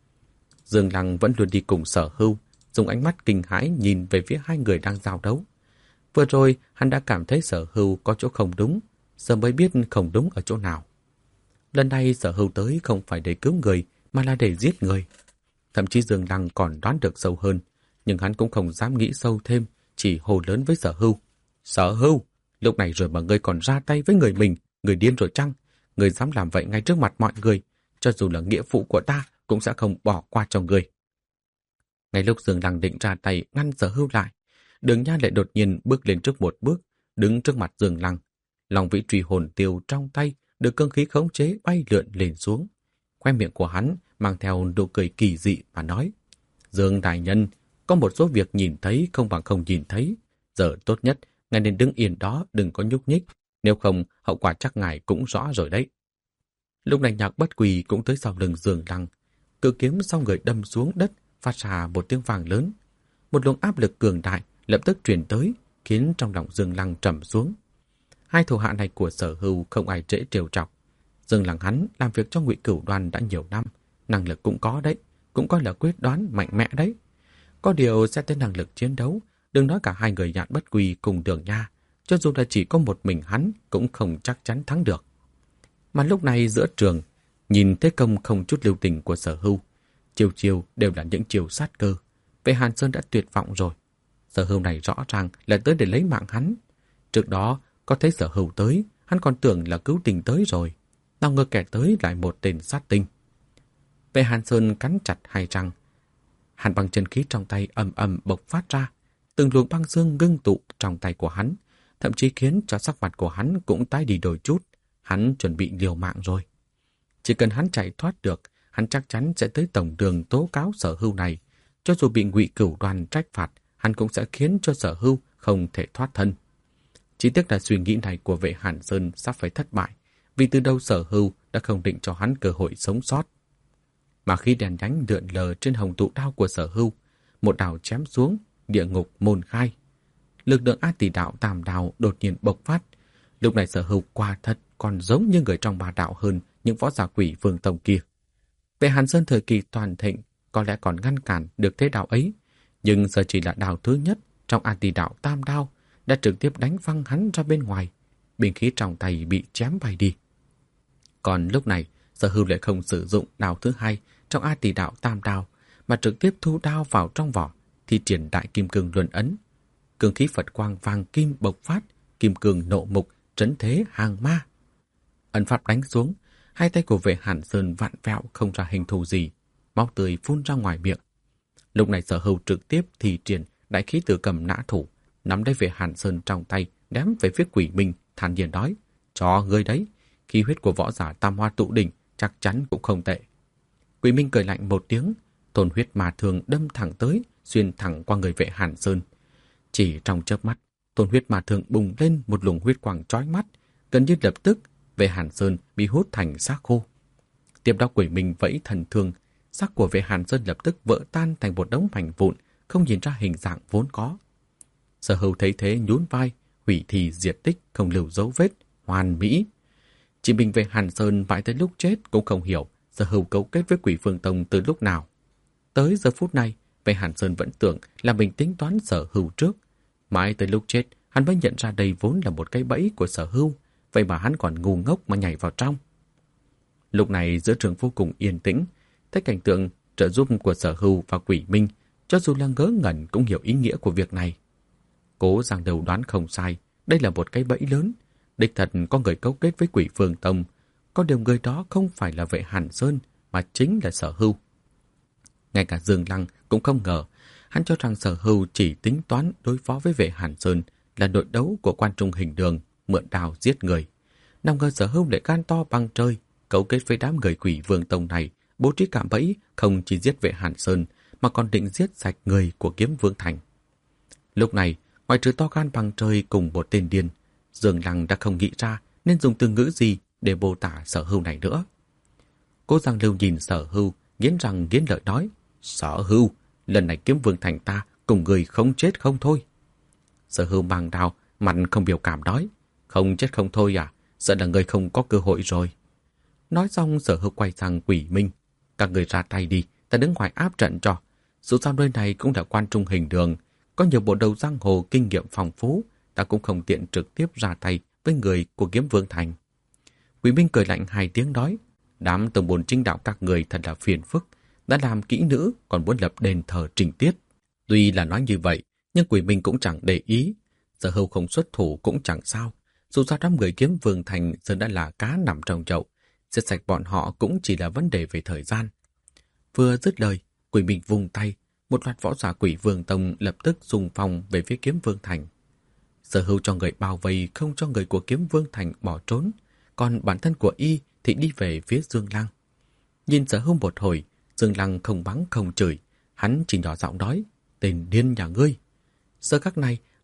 Dương Lăng vẫn luôn đi cùng Sở Hưu, dùng ánh mắt kinh hãi nhìn về phía hai người đang giao đấu. Vừa rồi, hắn đã cảm thấy Sở Hưu có chỗ không đúng, giờ mới biết không đúng ở chỗ nào. Lần này Sở Hưu tới không phải để cứu người, mà là để giết người. Thậm chí Dương Lăng còn đoán được sâu hơn, nhưng hắn cũng không dám nghĩ sâu thêm, chỉ hô lớn với Sở Hưu: "Sở Hưu, lúc này rồi mà ngươi còn ra tay với người mình, người điên rồi chăng? Ngươi dám làm vậy ngay trước mặt mọi người, cho dù là nghĩa phụ của ta cũng sẽ không bỏ qua cho ngươi." Ngay lúc Dương Lăng định ra tay ngăn Sở Hưu lại, Đường Nha lại đột nhiên bước lên trước một bước, đứng trước mặt Dương Lăng. Long vĩ truy hồn tiêu trong tay được cương khí khống chế bay lượn lên xuống. Khoe miệng của hắn mang theo nụ cười kỳ dị mà nói: "Dương đại nhân, có một số việc nhìn thấy không bằng không nhìn thấy. Giờ tốt nhất, ngài nên đứng yên đó, đừng có nhúc nhích. Nếu không, hậu quả chắc ngài cũng rõ rồi đấy. Lúc này Nhạc Bất Quỳ cũng tới sau lưng Dương Lăng. Cự kiếm sau người đâm xuống đất, phát ra một tiếng vang lớn. Một luồng áp lực cường đại lập tức truyền tới, khiến trong lòng Dương Lăng trầm xuống. Hai thủ hạ này của Sở Hưu không ai dễ trêu chọc. Dương Lăng hắn làm việc cho Ngụy Cửu Đoan đã nhiều năm, năng lực cũng có đấy, cũng coi là quyết đoán mạnh mẽ đấy. Có điều xét tới năng lực chiến đấu, đừng nói cả hai người Nhạn Bất Quỳ cùng Đường Nha, cho dù là chỉ có một mình hắn cũng không chắc chắn thắng được. Mà lúc này giữa trường, nhìn thế công không chút lưu tình của Sở Hưu, chiều chiều đều là những chiều sát cơ. Vệ Hàn Sơn đã tuyệt vọng rồi. Sở Hưu này rõ ràng là tới để lấy mạng hắn. Trước đó có thấy Sở Hưu tới, hắn còn tưởng là cứu tình tới rồi. Nào ngờ kẻ tới lại một tên sát tinh. Vệ Hàn Sơn cắn chặt hai răng. Hàn băng chân khí trong tay ầm ầm bộc phát ra, từng luồng băng xương ngưng tụ trong tay của hắn, thậm chí khiến cho sắc mặt của hắn cũng tái đi đôi chút. Hắn chuẩn bị liều mạng rồi. Chỉ cần hắn chạy thoát được, hắn chắc chắn sẽ tới tổng đường tố cáo Sở Hưu này. Cho dù bị Ngụy Cửu Đoan trách phạt, hắn cũng sẽ khiến cho Sở Hưu không thể thoát thân. Chỉ tiếc là suy nghĩ này của Vệ Hàn Sơn sắp phải thất bại, vì từ đâu Sở Hưu đã không định cho hắn cơ hội sống sót. Mà khi đèn nhánh lượn lờ trên hồng tụ đao của Sở Hưu, một đao chém xuống, địa ngục môn khai. Lực lượng A Tỷ Đạo Tam Đao đột nhiên bộc phát. Lúc này Sở Hưu quả thật còn giống như người trong 3 đạo hơn những võ giả Quỷ Vương Tông kia. Vệ Hàn Sơn thời kỳ toàn thịnh có lẽ còn ngăn cản được thế đạo ấy, nhưng giờ chỉ là đao thứ nhất trong A Tỷ Đạo Tam Đao đã trực tiếp đánh văng hắn ra bên ngoài, binh khí trong tay bị chém bay đi. Còn lúc này, Sở Hưu lại không sử dụng đao thứ hai trong A Tỷ Đạo Tam Đao, mà trực tiếp thu đao vào trong vỏ, thi triển Đại Kim Cương Luân Ấn. Cương khí Phật quang vàng kim bộc phát, kim cương nộ mục, trấn thế hàng ma. Ấn pháp đánh xuống, hai tay của Vệ Hàn Sơn vặn vẹo không ra hình thù gì, máu tươi phun ra ngoài miệng. Lúc này Sở Hưu trực tiếp thi triển đại khí tử cầm nã thủ, nắm lấy Vệ Hàn Sơn trong tay, đếm về phía Quỷ Minh, thản nhiên nói: "Cho ngươi đấy, khí huyết của võ giả Tam Hoa Tụ Đỉnh chắc chắn cũng không tệ." Quỷ Minh cười lạnh một tiếng, thôn huyết mà thường đâm thẳng tới, xuyên thẳng qua người Vệ Hàn Sơn. Chỉ trong chớp mắt, thôn huyết mà thường bùng lên một luồng huyết quang chói mắt, gần như lập tức Vệ Hàn Sơn bị hút thành xác khô. Tiếp đó Quỷ Minh vẫy thần thương, xác của Vệ Hàn Sơn lập tức vỡ tan thành một đống mảnh vụn, không nhìn ra hình dạng vốn có. Sở Hưu thấy thế nhún vai, hủy thì diệt tích, không lưu dấu vết, hoàn mỹ. Chỉ mình Vệ Hàn Sơn mãi tới lúc chết cũng không hiểu Sở Hưu cấu kết với Quỷ Vương Tông từ lúc nào. Tới giờ phút này, Vệ Hàn Sơn vẫn tưởng là mình tính toán Sở Hưu trước. Mãi tới lúc chết, hắn mới nhận ra đây vốn là một cái bẫy của Sở Hưu, vậy mà hắn còn ngu ngốc mà nhảy vào trong. Lúc này giữa trường vô cùng yên tĩnh, thấy cảnh tượng trợ giúp của Sở Hưu và Quỷ Minh, cho dù là ngớ ngẩn cũng hiểu ý nghĩa của việc này. Cố Giang Đầu đoán không sai, đây là một cái bẫy lớn. Đích thật có người cấu kết với Quỷ Vương Tông, có điều người đó không phải là Vệ Hàn Sơn mà chính là Sở Hưu. Ngay cả Dương Lăng cũng không ngờ, hắn cho rằng Sở Hưu chỉ tính toán đối phó với Vệ Hàn Sơn là đội đấu của Quan Trung Hình Đường, mượn đao giết người. Nào ngờ Sở Hưu lại gan to bằng trời, cấu kết với đám người Quỷ Vương Tông này, bố trí cạm bẫy không chỉ giết Vệ Hàn Sơn mà còn định giết sạch người của Kiếm Vương Thành. Lúc này, ngoại trừ to gan bằng trời cùng một tên điên, Dương Lăng đã không nghĩ ra nên dùng từ ngữ gì để mô tả Sở Hưu này nữa. Cố Giang Lưu nhìn Sở Hưu, nghiến răng nghiến lợi nói: "Sở Hưu, lần này Kiếm Vương Thành ta cùng người không chết không thôi." Sở Hưu mang đao, mặt không biểu cảm nói: "Không chết không thôi à? Sợ là người không có cơ hội rồi." Nói xong Sở Hưu quay sang Quỷ Minh: "Các người ra tay đi, ta đứng ngoài áp trận cho. Dù sao nơi này cũng là Quan Trung Hình Đường, có nhiều bộ đầu giang hồ kinh nghiệm phong phú, ta cũng không tiện trực tiếp ra tay với người của Kiếm Vương Thành." Quỷ Minh cười lạnh 2 tiếng nói: "Đám tổng bồn chính đạo các người thật là phiền phức, đã làm kỹ nữ còn muốn lập đền thờ trình tiết." Tuy là nói như vậy, nhưng Quỷ Minh cũng chẳng để ý. Sở Hưu không xuất thủ cũng chẳng sao, dù sao đám người Kiếm Vương Thành giờ đã là cá nằm trong chậu, giết sạch bọn họ cũng chỉ là vấn đề về thời gian. Vừa dứt lời, Quỷ Minh vung tay, một loạt võ giả Quỷ Vương Tông lập tức xung phong về phía Kiếm Vương Thành. Sở Hưu cho người bao vây, không cho người của Kiếm Vương Thành bỏ trốn, còn bản thân của y thì đi về phía Dương Lăng. Nhìn Sở Hưu một hồi, Dương Lăng không mắng không chửi, hắn chỉ nhỏ giọng nói: "Tên điên nhà ngươi." Giờ khắc này,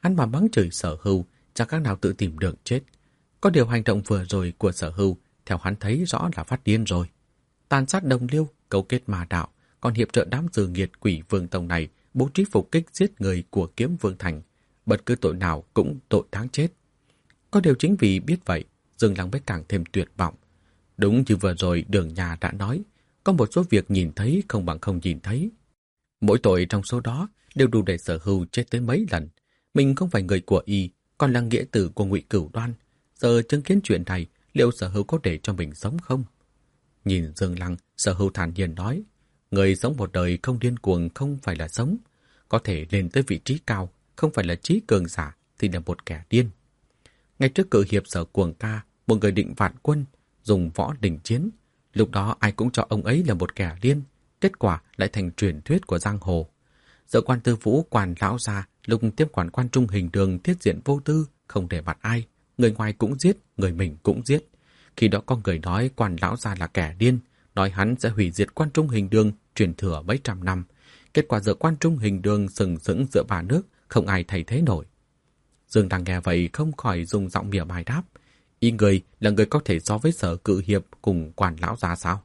Hắn mà mắng chửi Sở Hưu, chẳng khác nào tự tìm đường chết. Có điều hành động vừa rồi của Sở Hưu, theo hắn thấy rõ là phát điên rồi. Tàn sát đồng liêu, cấu kết ma đạo, còn hiệp trợ đám dư nghiệt Quỷ Vương Tông này bố trí phục kích giết người của Kiếm Vương Thành. Bất cứ tội nào cũng tội đáng chết. Có điều chính vì biết vậy, Dương Lăng mới càng thêm tuyệt vọng. Đúng như vừa rồi Đường Nhà đã nói, có một số việc nhìn thấy không bằng không nhìn thấy. Mỗi tội trong số đó đều đủ để Sở Hưu chết tới mấy lần. Mình không phải người của y, còn là nghĩa tử của Ngụy Cửu Đoan. Giờ chứng kiến chuyện này, liệu Sở Hưu có để cho mình sống không? Nhìn Dương Lăng, Sở Hưu thản nhiên nói, người sống một đời không điên cuồng không phải là sống. Có thể lên tới vị trí cao, không phải là trí cường giả, thì là một kẻ điên. Ngay trước cử hiệp Sở Cuồng Ca, một người định vạn quân, dùng võ đình chiến. Lúc đó ai cũng cho ông ấy là một kẻ điên, kết quả lại thành truyền thuyết của giang hồ. Sở Quan Tư Vũ Quan lão gia lúc tiếp quản Quan Trung Hình Đường thiết diện vô tư, không để mặt ai, người ngoài cũng giết, người mình cũng giết. Khi đó có người nói Quan lão gia là kẻ điên, nói hắn sẽ hủy diệt Quan Trung Hình Đường truyền thừa mấy trăm năm. Kết quả giờ Quan Trung Hình Đường sừng sững giữa ba nước, không ai thay thế nổi. Dương Đăng nghe vậy không khỏi dùng giọng mỉa mai đáp, ý người là người có thể so với Sở Cự Hiệp cùng Quan lão gia sao?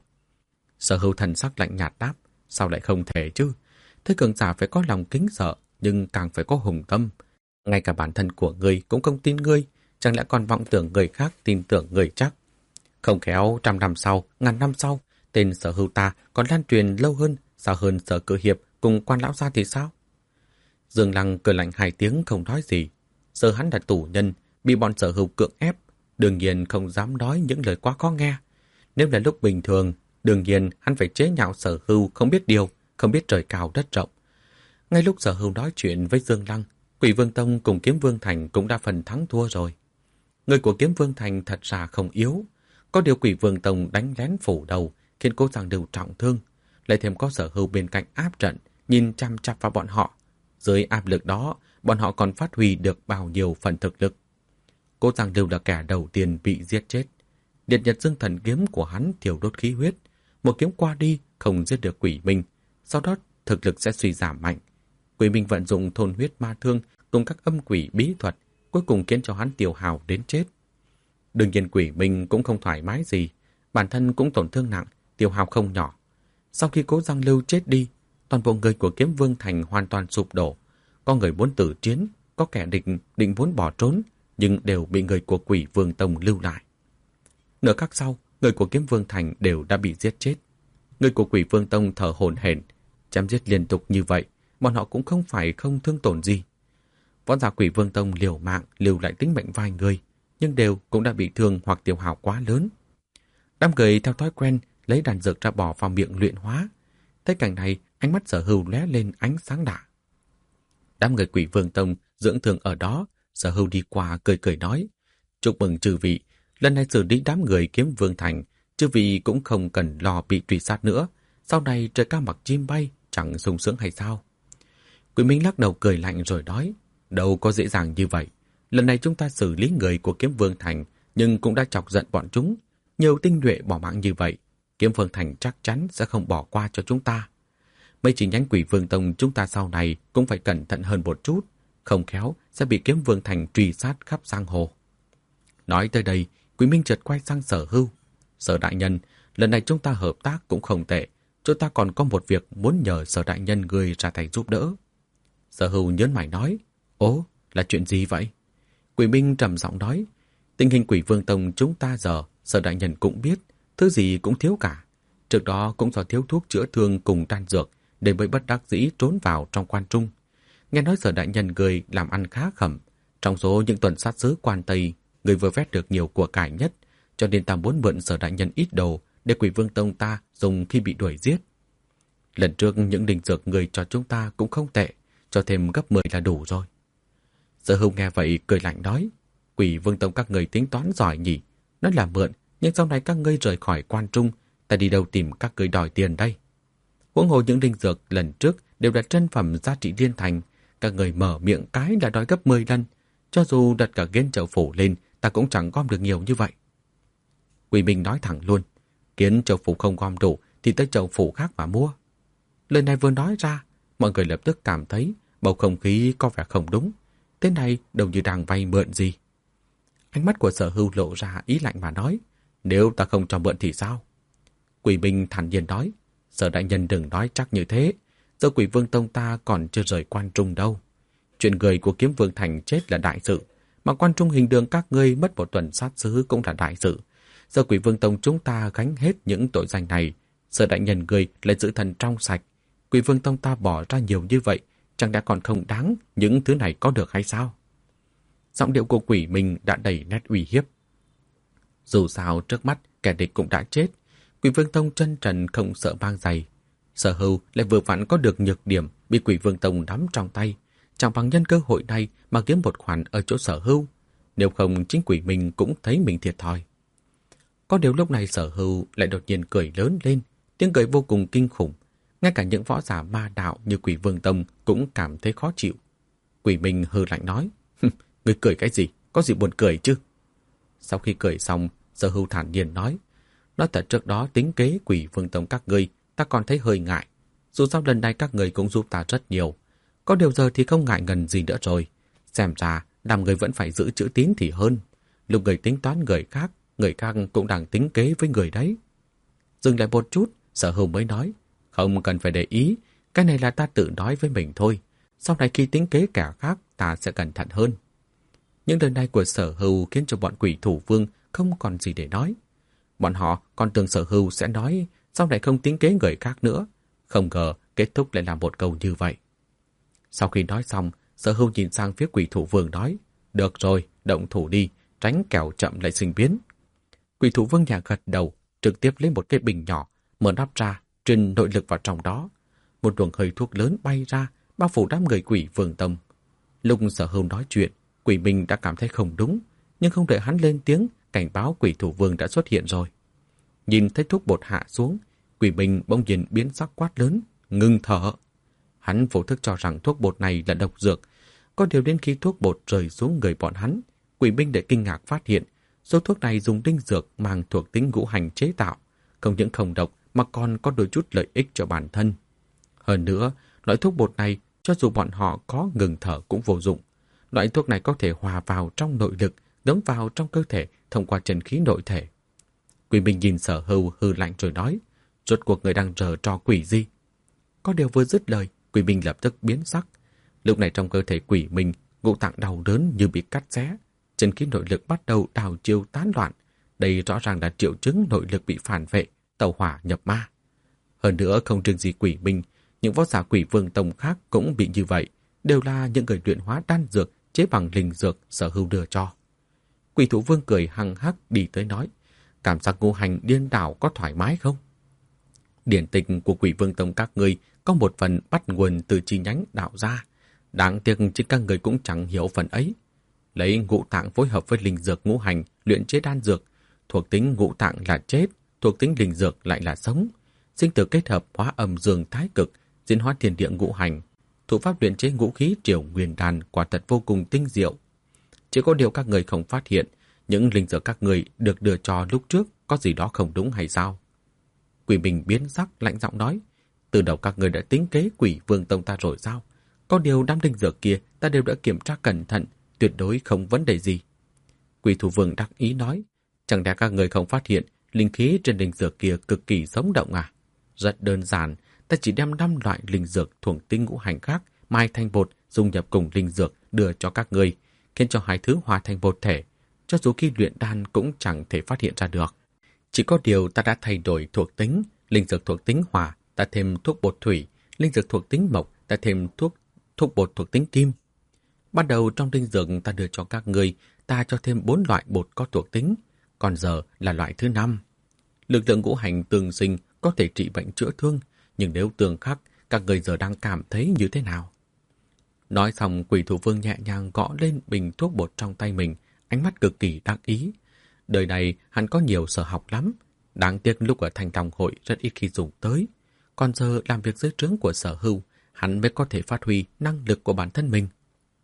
Sở Hưu thần sắc lạnh nhạt đáp, sao lại không thể chứ? Thế cường giả phải có lòng kính sợ, nhưng càng phải có hùng tâm. Ngay cả bản thân của ngươi cũng không tin ngươi, chẳng lẽ còn vọng tưởng người khác tin tưởng người chắc? Không khéo 100 năm sau, 1000 năm sau, tên Sở Hưu ta còn lan truyền lâu hơn, sao hơn Sở Cự Hiệp cùng Quan lão gia thì sao? Dương Lăng cười lạnh 2 tiếng không nói gì. Giờ hắn là tù nhân, bị bọn Sở Hưu cưỡng ép, đương nhiên không dám nói những lời quá khó nghe. Nếu là lúc bình thường, đương nhiên hắn phải chế nhạo Sở Hưu không biết điều, không biết trời cao đất rộng. Ngay lúc Sở Hưu nói chuyện với Dương Lăng, Quỷ Vương Tông cùng Kiếm Vương Thành cũng đã phần thắng thua rồi. Người của Kiếm Vương Thành thật ra không yếu. Có điều Quỷ Vương Tông đánh lén phủ đầu, khiến Cố Giang Lưu trọng thương. Lại thêm có Sở Hưu bên cạnh áp trận, nhìn chăm chăm vào bọn họ. Dưới áp lực đó, bọn họ còn phát huy được bao nhiêu phần thực lực. Cố Giang Lưu là kẻ đầu tiên bị giết chết. Liệt Nhật Dương Thần kiếm của hắn thiêu đốt khí huyết. Một kiếm qua đi không giết được Quỷ Minh, sau đó thực lực sẽ suy giảm mạnh. Quỷ Minh vận dụng thôn huyết ma thương cùng các âm quỷ bí thuật, cuối cùng khiến cho hắn tiêu hao đến chết. Đương nhiên Quỷ Minh cũng không thoải mái gì, bản thân cũng tổn thương nặng, tiêu hao không nhỏ. Sau khi Cố Giang Lưu chết đi, toàn bộ người của Kiếm Vương Thành hoàn toàn sụp đổ. Có người muốn tử chiến, có kẻ định muốn bỏ trốn, nhưng đều bị người của Quỷ Vương Tông lưu lại. Nửa khắc sau, người của Kiếm Vương Thành đều đã bị giết chết. Người của Quỷ Vương Tông thở hổn hển, chém giết liên tục như vậy, bọn họ cũng không phải không thương tổn gì. Võ giả Quỷ Vương Tông liều mạng lưu lại tính mệnh vài người, nhưng đều cũng đã bị thương hoặc tiêu hao quá lớn. Đám người theo thói quen lấy đàn dược ra bỏ vào miệng luyện hóa. Thấy cảnh này, ánh mắt Sở Hưu lóe lên ánh sáng lạ. Đám người Quỷ Vương Tông dưỡng thương ở đó, Sở Hưu đi qua cười cười nói, chúc mừng chư vị, lần này xử lý đám người Kiếm Vương Thành, chư vị cũng không cần lo bị truy sát nữa. Sau này trời cao mặc chim bay, chẳng sung sướng hay sao? Quỷ Minh lắc đầu cười lạnh rồi nói, đâu có dễ dàng như vậy. Lần này chúng ta xử lý người của Kiếm Vương Thành, nhưng cũng đã chọc giận bọn chúng. Nhiều tinh nhuệ bỏ mạng như vậy, Kiếm Vương Thành chắc chắn sẽ không bỏ qua cho chúng ta. Mấy chi nhánh Quỷ Vương Tông chúng ta sau này cũng phải cẩn thận hơn một chút, không khéo sẽ bị Kiếm Vương Thành truy sát khắp giang hồ. Nói tới đây, Quỷ Minh chợt quay sang Sở Hưu. Sở đại nhân, lần này chúng ta hợp tác cũng không tệ, chúng ta còn có một việc muốn nhờ Sở đại nhân người ra tay giúp đỡ. Sở Hưu nhớn mày nói, ố, là chuyện gì vậy? Quỷ Minh trầm giọng nói, tình hình Quỷ Vương Tông chúng ta giờ, Sở đại nhân cũng biết, thứ gì cũng thiếu cả. Trước đó cũng do thiếu thuốc chữa thương cùng đan dược, nên mới bất đắc dĩ trốn vào trong Quan Trung. Nghe nói Sở đại nhân người làm ăn khá khẩm, trong số những tuần sát sứ Quan Tây, người vừa vét được nhiều của cải nhất, cho nên ta muốn mượn Sở đại nhân ít đồ để Quỷ Vương Tông ta dùng khi bị đuổi giết. Lần trước những đình dược người cho chúng ta cũng không tệ, cho thêm gấp 10 là đủ rồi. Sở Hưu nghe vậy cười lạnh nói, Quỷ Vương Tông các người tính toán giỏi nhỉ, nói là mượn, nhưng sau này các ngươi rời khỏi Quan Trung, ta đi đâu tìm các ngươi đòi tiền đây? Huống hồ những đình dược lần trước đều là chân phẩm giá trị liên thành, các người mở miệng cái là đòi gấp 10 lần, cho dù đặt cả Kiến Châu Phủ lên, ta cũng chẳng gom được nhiều như vậy. Quỷ Minh nói thẳng luôn, Kiến Châu Phủ không gom đủ thì tới Châu Phủ khác mà mua. Lời này vừa nói ra, mọi người lập tức cảm thấy bầu không khí có vẻ không đúng. Thế này đâu như đang vay mượn gì. Ánh mắt của Sở Hưu lộ ra ý lạnh mà nói, nếu ta không cho mượn thì sao? Quỷ Minh thản nhiên nói, Sở đại nhân đừng nói chắc như thế, giờ Quỷ Vương Tông ta còn chưa rời Quan Trung đâu. Chuyện người của Kiếm Vương Thành chết là đại sự, mà Quan Trung Hình Đường các ngươi mất một tuần sát xứ cũng là đại sự. Giờ Quỷ Vương Tông chúng ta gánh hết những tội danh này, Sở đại nhân người lại giữ thần trong sạch. Quỷ Vương Tông ta bỏ ra nhiều như vậy, chẳng đã còn không đáng những thứ này có được hay sao? Giọng điệu của Quỷ Minh đã đầy nét uy hiếp. Dù sao trước mắt kẻ địch cũng đã chết, Quỷ Vương Tông chân trần không sợ mang giày. Sở Hưu lại vừa vặn có được nhược điểm bị Quỷ Vương Tông nắm trong tay, chẳng bằng nhân cơ hội này mà kiếm một khoản ở chỗ Sở Hưu. Nếu không chính Quỷ Minh cũng thấy mình thiệt thòi. Có điều lúc này Sở Hưu lại đột nhiên cười lớn lên, tiếng cười vô cùng kinh khủng. Ngay cả những võ giả ma đạo như Quỷ Vương Tông cũng cảm thấy khó chịu. Quỷ Minh hừ lạnh nói, người cười cái gì? Có gì buồn cười chứ? Sau khi cười xong, Sở Hưu thản nhiên nói thật trước đó tính kế Quỷ Vương Tông các ngươi, ta còn thấy hơi ngại. Dù sao lần này các người cũng giúp ta rất nhiều. Có điều giờ thì không ngại ngần gì nữa rồi. Xem ra, làm người vẫn phải giữ chữ tín thì hơn. Lúc người tính toán người khác cũng đang tính kế với người đấy. Dừng lại một chút, Sở Hưu mới nói, không cần phải để ý, cái này là ta tự nói với mình thôi. Sau này khi tính kế kẻ khác, ta sẽ cẩn thận hơn. Những lời này của Sở Hưu khiến cho bọn Quỷ Thủ Vương không còn gì để nói. Bọn họ còn tưởng Sở Hưu sẽ nói sau này không tính kế người khác nữa. Không ngờ kết thúc lại là một câu như vậy. Sau khi nói xong, Sở Hưu nhìn sang phía Quỷ Thủ Vương nói, được rồi, động thủ đi, tránh kẻo chậm lại sinh biến. Quỷ Thủ Vương nhà gật đầu, trực tiếp lấy một cái bình nhỏ, mở nắp ra, truyền nội lực vào trong đó. Một luồng hơi thuốc lớn bay ra, bao phủ đám người Quỷ Vương Tông. Lúc Sở Hưu nói chuyện, Quỷ Minh đã cảm thấy không đúng, nhưng không đợi hắn lên tiếng, cảnh báo Quỷ Thủ Vương đã xuất hiện rồi. Nhìn thấy thuốc bột hạ xuống, Quỷ Minh bỗng nhiên biến sắc quát lớn, ngừng thở. Hắn vô thức cho rằng thuốc bột này là độc dược, có điều đến khi thuốc bột rơi xuống người bọn hắn, Quỷ Minh để kinh ngạc phát hiện, số thuốc này dùng đinh dược mang thuộc tính ngũ hành chế tạo, không những không độc mà còn có đôi chút lợi ích cho bản thân. Hơn nữa, loại thuốc bột này cho dù bọn họ có ngừng thở cũng vô dụng. Loại thuốc này có thể hòa vào trong nội lực, ngấm vào trong cơ thể thông qua chân khí nội thể. Quỷ Minh nhìn Sở Hưu hừ lạnh rồi nói, rốt cuộc người đang giở trò quỷ gì? Có điều vừa dứt lời, Quỷ Minh lập tức biến sắc. Lúc này trong cơ thể Quỷ Minh, ngũ tạng đau đớn như bị cắt xé, chân khí nội lực bắt đầu đảo chiều tán loạn. Đây rõ ràng là triệu chứng nội lực bị phản vệ, tẩu hỏa nhập ma. Hơn nữa không riêng gì Quỷ Minh, những võ giả Quỷ Vương Tông khác cũng bị như vậy, đều là những người luyện hóa đan dược chế bằng linh dược Sở Hưu đưa cho. Quỷ Thủ Vương cười hăng hắc đi tới nói, cảm giác ngũ hành điên đảo có thoải mái không? Điển tịch của Quỷ Vương Tông các ngươi có một phần bắt nguồn từ chi nhánh đạo gia. Đáng tiếc chính các người cũng chẳng hiểu phần ấy. Lấy ngũ tạng phối hợp với linh dược ngũ hành luyện chế đan dược, thuộc tính ngũ tạng là chết, thuộc tính linh dược lại là sống. Sinh tử kết hợp hóa âm dương thái cực, diễn hóa thiên địa ngũ hành. Thủ pháp luyện chế ngũ khí triều nguyên đan quả thật vô cùng tinh diệu. Chỉ có điều các người không phát hiện, những linh dược các người được đưa cho lúc trước có gì đó không đúng hay sao? Quỷ Minh biến sắc lạnh giọng nói, từ đầu các người đã tính kế Quỷ Vương Tông ta rồi sao? Có điều đám linh dược kia ta đều đã kiểm tra cẩn thận, tuyệt đối không vấn đề gì. Quỷ Thủ Vương đắc ý nói, chẳng lẽ các người không phát hiện linh khí trên linh dược kia cực kỳ sống động à? Rất đơn giản, ta chỉ đem 5 loại linh dược thuộc tính ngũ hành khác mai thành bột dung nhập cùng linh dược đưa cho các người, khiến cho hai thứ hòa thành một thể. Cho dù khi luyện đan cũng chẳng thể phát hiện ra được. Chỉ có điều ta đã thay đổi thuộc tính, linh dược thuộc tính hỏa, ta thêm thuốc bột thủy, linh dược thuộc tính mộc, ta thêm thuốc bột thuộc tính kim. Bắt đầu trong linh dược ta đưa cho các người, ta cho thêm 4 loại bột có thuộc tính, còn giờ là loại thứ 5. Lực lượng ngũ hành tương sinh có thể trị bệnh chữa thương, nhưng nếu tương khắc, các người giờ đang cảm thấy như thế nào? Nói xong, Quỷ Thủ Vương nhẹ nhàng gõ lên bình thuốc bột trong tay mình, ánh mắt cực kỳ đắc ý. Đời này hắn có nhiều sở học lắm, đáng tiếc lúc ở Thanh Long hội rất ít khi dùng tới. Còn giờ làm việc dưới trướng của Sở Hưu, hắn mới có thể phát huy năng lực của bản thân mình.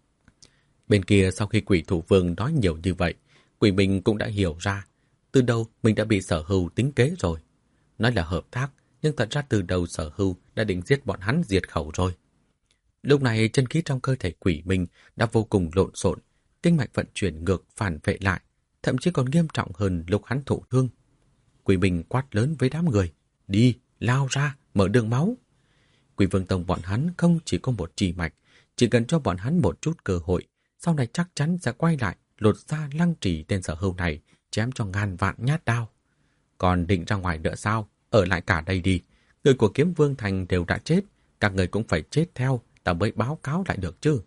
Bên kia sau khi Quỷ Thủ Vương nói nhiều như vậy, Quỷ Minh cũng đã hiểu ra, từ đầu mình đã bị Sở Hưu tính kế rồi. Nói là hợp tác, nhưng thật ra từ đầu Sở Hưu đã định giết bọn hắn diệt khẩu rồi. Lúc này chân khí trong cơ thể Quỷ Minh đã vô cùng lộn xộn, kinh mạch vận chuyển ngược phản vệ lại, thậm chí còn nghiêm trọng hơn lúc hắn thụ thương. Quỷ Minh quát lớn với đám người, đi, lao ra, mở đường máu. Quỷ Vương Tông bọn hắn không chỉ có một chỉ mạch, chỉ cần cho bọn hắn một chút cơ hội, sau này chắc chắn sẽ quay lại, lột ra Lăng Trì tên Sở Hưu này, chém cho ngàn vạn nhát đao. Còn định ra ngoài nữa sao? Ở lại cả đây đi. Người của Kiếm Vương Thành đều đã chết, các người cũng phải chết theo, ta mới báo cáo lại được chứ.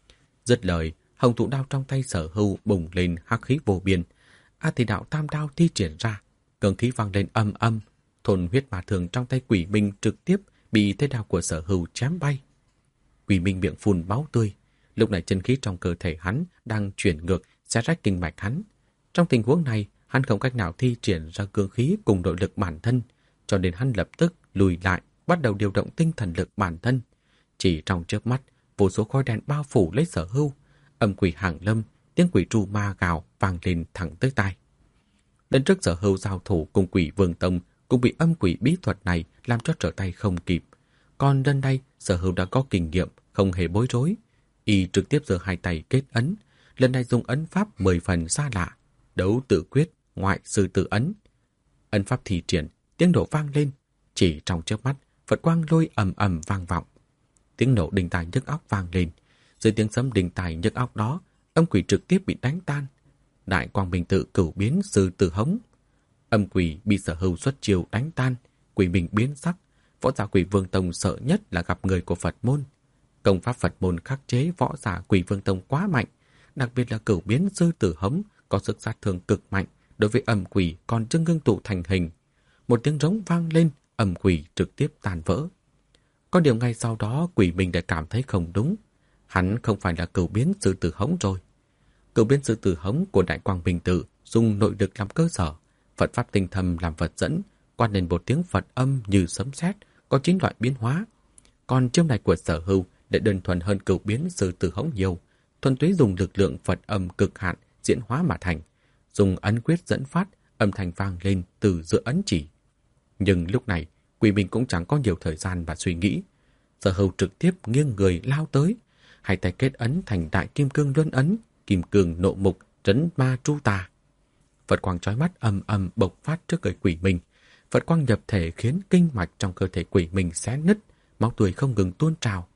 Dứt lời, hồng thụ đao trong tay Sở Hưu bùng lên hắc khí vô biên. A Thì Đạo tam đao thi triển ra, cường khí vang lên âm âm, thôn huyết ma thường trong tay Quỷ Minh trực tiếp bị thế đao của Sở Hưu chém bay. Quỷ Minh miệng phun máu tươi, lúc này chân khí trong cơ thể hắn đang chuyển ngược, xé rách kinh mạch hắn. Trong tình huống này, hắn không cách nào thi triển ra cương khí cùng nội lực bản thân, cho nên hắn lập tức lùi lại, bắt đầu điều động tinh thần lực bản thân. Chỉ trong chớp mắt, vô số khói đen bao phủ lấy Sở Hưu, âm quỷ hàng lâm, tiếng quỷ tru ma gào vang lên thẳng tới tai. Lần trước Sở Hưu giao thủ cùng Quỷ Vương Tông cũng bị âm quỷ bí thuật này làm cho trở tay không kịp. Còn lần này, Sở Hưu đã có kinh nghiệm, không hề bối rối. Y trực tiếp giơ hai tay kết ấn, lần này dùng ấn pháp 10 phần xa lạ, đấu tự quyết, ngoại sư tự ấn. Ấn pháp thi triển, tiếng nổ vang lên, chỉ trong chớp mắt, Phật quang lôi ầm ầm vang vọng. Tiếng nổ đinh tai nhức óc vang lên, dưới tiếng sấm đinh tai nhức óc đó, âm quỷ trực tiếp bị đánh tan. Đại Quang Minh Tự cửu biến sư tử hống. Âm quỷ bị Sở Hưu xuất chiêu đánh tan, Quỷ Minh biến sắc. Võ giả Quỷ Vương Tông sợ nhất là gặp người của Phật môn. Công pháp Phật môn khắc chế võ giả Quỷ Vương Tông quá mạnh, đặc biệt là cửu biến sư tử hống có sức sát thương cực mạnh, đối với âm quỷ còn chưa ngưng tụ thành hình. Một tiếng rống vang lên, âm quỷ trực tiếp tan vỡ. Có điều ngay sau đó Quỷ Minh đã cảm thấy không đúng. Hắn không phải là cửu biến sư tử hống rồi. Cửu biến sư tử hống của Đại Quang Minh Tự dùng nội lực làm cơ sở, Phật pháp tinh thầm làm vật dẫn, quát lên một tiếng Phật âm như sấm sét, có 9 loại biến hóa. Còn chiêu này của Sở Hưu lại đơn thuần hơn cửu biến sư tử hống nhiều, thuần túy dùng lực lượng Phật âm cực hạn diễn hóa mà thành, dùng ấn quyết dẫn phát, âm thanh vang lên từ giữa ấn chỉ. Nhưng lúc này, Quỷ Minh cũng chẳng có nhiều thời gian và suy nghĩ. Sở Hưu trực tiếp nghiêng người lao tới, hai tay kết ấn thành đại kim cương luân ấn, kim cương nộ mục trấn ma tru tà. Phật quang chói mắt ầm ầm bộc phát trước người Quỷ Minh. Phật quang nhập thể khiến kinh mạch trong cơ thể Quỷ Minh xé nứt, máu tươi không ngừng tuôn trào.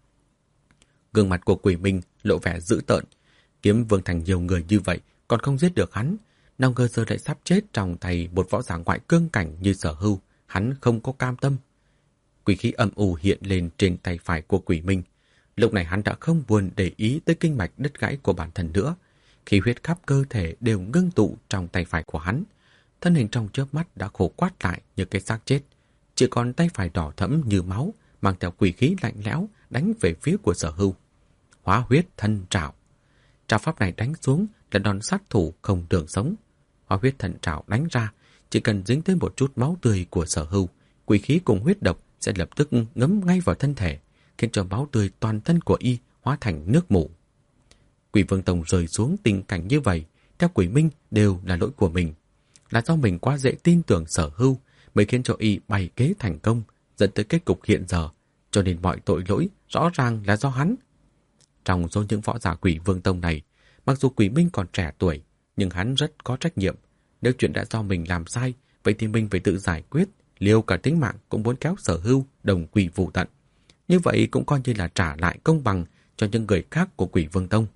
Gương mặt của Quỷ Minh lộ vẻ dữ tợn. Kiếm Vương Thành nhiều người như vậy còn không giết được hắn, nào ngờ giờ lại sắp chết trong tay một võ giả ngoại cương cảnh như Sở Hưu. Hắn không có cam tâm. Quỷ khí âm u hiện lên trên tay phải của Quỷ Minh. Lúc này hắn đã không buồn để ý tới kinh mạch đứt gãy của bản thân nữa. Khí huyết khắp cơ thể đều ngưng tụ trong tay phải của hắn. Thân hình trong chớp mắt đã khô quắt lại như cái xác chết. Chỉ còn tay phải đỏ thẫm như máu, mang theo quỷ khí lạnh lẽo đánh về phía của Sở Hưu. Hóa huyết thân trảo. Trảo pháp này đánh xuống là đòn sát thủ không đường sống. Hóa huyết thần trảo đánh ra, chỉ cần dính tới một chút máu tươi của Sở Hưu, quỷ khí cùng huyết độc sẽ lập tức ngấm ngay vào thân thể, khiến cho máu tươi toàn thân của y hóa thành nước mủ. Quỷ Vương Tông rơi xuống tình cảnh như vậy, theo Quỷ Minh đều là lỗi của mình. Là do mình quá dễ tin tưởng Sở Hưu mới khiến cho y bày kế thành công, dẫn tới kết cục hiện giờ, cho nên mọi tội lỗi rõ ràng là do hắn. Trong số những võ giả Quỷ Vương Tông này, mặc dù Quỷ Minh còn trẻ tuổi, nhưng hắn rất có trách nhiệm. Nếu chuyện đã do mình làm sai, vậy thì mình phải tự giải quyết, liều cả tính mạng cũng muốn kéo Sở Hưu đồng quy vu tận. Như vậy cũng coi như là trả lại công bằng cho những người khác của Quỷ Vương Tông.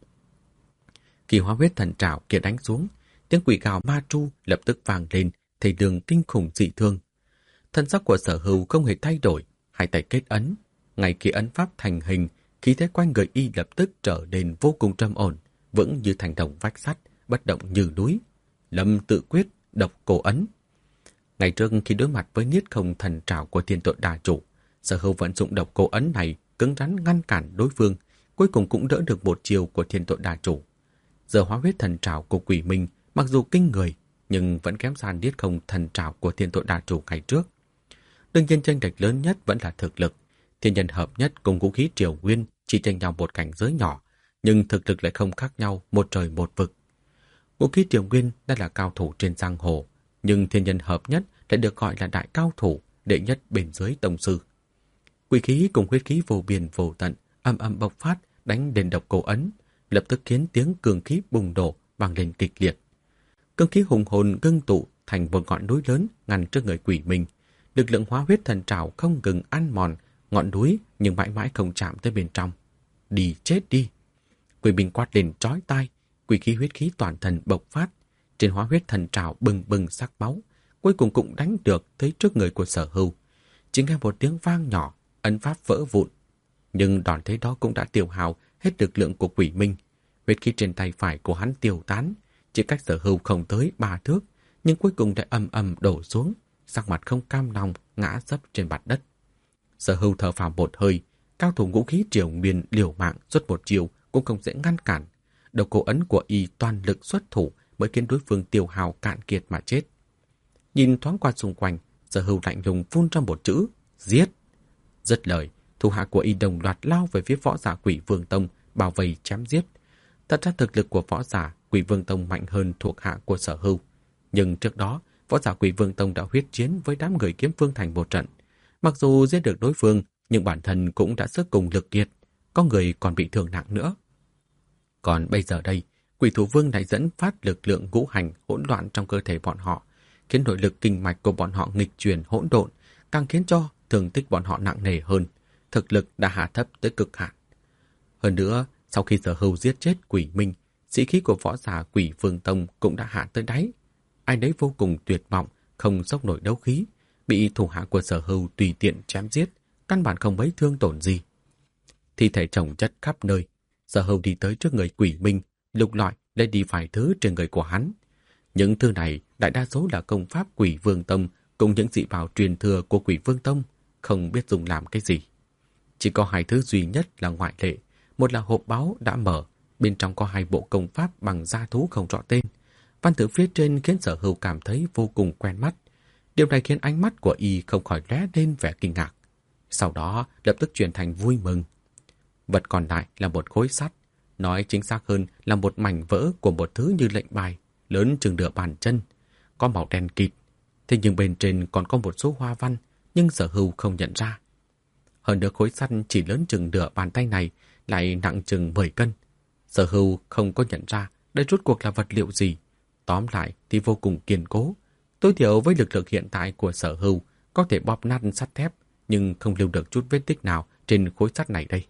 Khi hóa huyết thần trảo kia đánh xuống, tiếng quỷ gào ma tru lập tức vang lên, thầy đường kinh khủng dị thương. Thân sắc của Sở Hưu không hề thay đổi, hai tay kết ấn. Ngay khi ấn pháp thành hình, khí thế quanh người y lập tức trở nên vô cùng trầm ổn, vững như thành đồng vách sắt, bất động như núi. Lâm tự quyết, độc cổ ấn. Ngày trước khi đối mặt với niết không thần trảo của Thiên Tội Đà Chủ, Sở Hưu vận dụng độc cổ ấn này cứng rắn ngăn cản đối phương, cuối cùng cũng đỡ được một chiều của Thiên Tội Đà Chủ. Giờ hóa huyết thần trảo của Quỷ Minh mặc dù kinh người, nhưng vẫn kém xa niết không thần trảo của Thiên Tội Đà Chủ ngày trước. Đương nhiên chênh lệch lớn nhất vẫn là thực lực. Thiên nhân hợp nhất cùng vũ khí triều nguyên chỉ chênh nhau một cảnh giới nhỏ, nhưng thực lực lại không khác nhau một trời một vực. Vũ khí triều nguyên đã là cao thủ trên giang hồ, nhưng thiên nhân hợp nhất lại được gọi là đại cao thủ, đệ nhất bên dưới tông sư. Quỷ khí cùng huyết khí vô biên vô tận, ầm ầm bộc phát đánh đến độc cổ ấn, lập tức khiến tiếng cương khí bùng nổ vang lên kịch liệt. Cương khí hùng hồn ngưng tụ thành một ngọn núi lớn ngăn trước người Quỷ Minh. Lực lượng hóa huyết thần trảo không ngừng ăn mòn ngọn núi nhưng mãi mãi không chạm tới bên trong. Đi chết đi! Quỷ Minh quát lên chói tai, quỷ khí huyết khí toàn thân bộc phát, trên hóa huyết thần trảo bừng bừng sắc máu, cuối cùng cũng đánh được tới trước người của Sở Hưu. Chỉ nghe một tiếng vang nhỏ, ấn pháp vỡ vụn. Nhưng đòn thế đó cũng đã tiêu hao hết lực lượng của Quỷ Minh. Huyết khí trên tay phải của hắn tiêu tán, chỉ cách Sở Hưu không tới 3 thước, nhưng cuối cùng đã ầm ầm đổ xuống, sắc mặt không cam lòng ngã sấp trên mặt đất. Sở Hưu thở phào một hơi, cao thủ ngũ khí Triều Nguyên liều mạng xuất một chiều cũng không dễ ngăn cản. Đầu cổ ấn của y toàn lực xuất thủ mới khiến đối phương tiêu hao cạn kiệt mà chết. Nhìn thoáng qua xung quanh, Sở Hưu lạnh lùng phun ra một chữ: giết. Dứt lời, thủ hạ của y đồng loạt lao về phía võ giả Quỷ Vương Tông, bao vây chém giết. Thật ra thực lực của võ giả Quỷ Vương Tông mạnh hơn thuộc hạ của Sở Hưu, nhưng trước đó võ giả Quỷ Vương Tông đã huyết chiến với đám người Kiếm Vương Thành một trận. Mặc dù giết được đối phương, nhưng bản thân cũng đã sức cùng lực kiệt, có người còn bị thương nặng nữa. Còn bây giờ đây, Quỷ Thủ Vương lại dẫn phát lực lượng ngũ hành hỗn loạn trong cơ thể bọn họ, khiến nội lực kinh mạch của bọn họ nghịch chuyển hỗn độn, càng khiến cho thương tích bọn họ nặng nề hơn, thực lực đã hạ thấp tới cực hạn. Hơn nữa, sau khi Sở Hưu giết chết Quỷ Minh, sĩ khí của võ giả Quỷ Vương Tông cũng đã hạ tới đáy. Ai nấy vô cùng tuyệt vọng, không sốc nổi đấu khí, bị thủ hạ của Sở Hưu tùy tiện chém giết, căn bản không mấy thương tổn gì. Thi thể chồng chất khắp nơi, Sở Hưu đi tới trước người Quỷ Minh, lục lọi lấy đi vài thứ trên người của hắn. Những thứ này đại đa số là công pháp Quỷ Vương Tông cùng những dị bảo truyền thừa của Quỷ Vương Tông, không biết dùng làm cái gì. Chỉ có 2 thứ duy nhất là ngoại lệ, một là hộp báu đã mở, bên trong có 2 bộ công pháp bằng da thú không rõ tên. Văn tự phía trên khiến Sở Hưu cảm thấy vô cùng quen mắt. Điều này khiến ánh mắt của y không khỏi lóe lên vẻ kinh ngạc. Sau đó lập tức chuyển thành vui mừng. Vật còn lại là một khối sắt, nói chính xác hơn là một mảnh vỡ của một thứ như lệnh bài, lớn chừng nửa bàn chân, có màu đen kịt. Thế nhưng bên trên còn có một số hoa văn, nhưng Sở Hưu không nhận ra. Hơn nữa khối sắt chỉ lớn chừng nửa bàn tay này lại nặng chừng 10 cân. Sở Hưu không có nhận ra đây rốt cuộc là vật liệu gì. Tóm lại thì vô cùng kiên cố. Tối thiểu với lực lượng hiện tại của Sở Hưu có thể bóp nát sắt thép, nhưng không lưu được chút vết tích nào trên khối sắt này đây.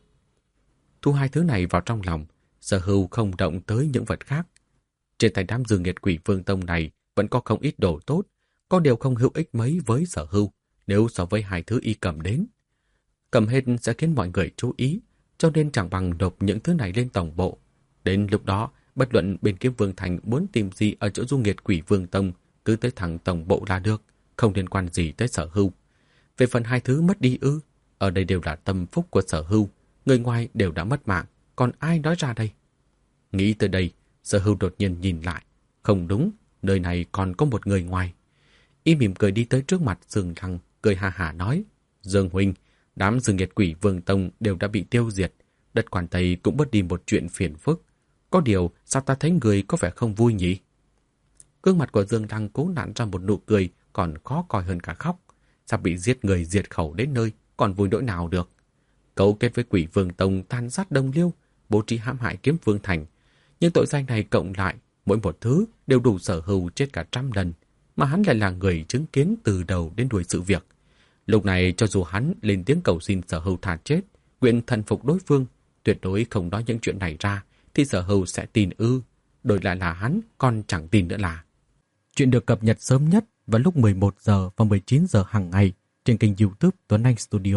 Thu 2 thứ này vào trong lòng, Sở Hưu không động tới những vật khác. Trên tay đám dương nghiệt Quỷ Vương Tông này vẫn có không ít đồ tốt, có điều không hữu ích mấy với Sở Hưu nếu so với 2 thứ y cầm đến. Cầm hết sẽ khiến mọi người chú ý, cho nên chẳng bằng nộp những thứ này lên tổng bộ. Đến lúc đó, bất luận bên Kiếm Vương Thành muốn tìm gì ở chỗ du nghiệt Quỷ Vương Tông, cứ tới thẳng tổng bộ là được, không liên quan gì tới Sở Hưu. Về phần 2 thứ mất đi ư, ở đây đều là tâm phúc của Sở Hưu, người ngoài đều đã mất mạng, còn ai nói ra đây? Nghĩ tới đây, Sở Hưu đột nhiên nhìn lại. Không đúng, nơi này còn có một người ngoài. Y mỉm cười đi tới trước mặt Dương Lăng, cười ha hả nói: Dương huynh, đám dương nghiệt Quỷ Vương Tông đều đã bị tiêu diệt, đất Quan Tây cũng bớt đi một chuyện phiền phức. Có điều, sao ta thấy người có vẻ không vui nhỉ? Gương mặt của Dương Lăng cố nặn ra một nụ cười còn khó coi hơn cả khóc. Sao bị giết người diệt khẩu đến nơi, còn vui nỗi nào được? Cấu kết với Quỷ Vương Tông tàn sát đồng liêu, bố trí hãm hại Kiếm Vương Thành. Nhưng tội danh này cộng lại, mỗi một thứ đều đủ Sở Hưu chết cả 100 lần, mà hắn lại là người chứng kiến từ đầu đến đuôi sự việc. Lúc này cho dù hắn lên tiếng cầu xin Sở Hưu thà chết, nguyện thần phục đối phương, tuyệt đối không nói những chuyện này ra, thì Sở Hưu sẽ tin ư. Đổi lại là hắn còn chẳng tin nữa là. Chuyện được cập nhật sớm nhất vào lúc 11 giờ và 19 giờ hàng ngày trên kênh YouTube Tuấn Anh Studio.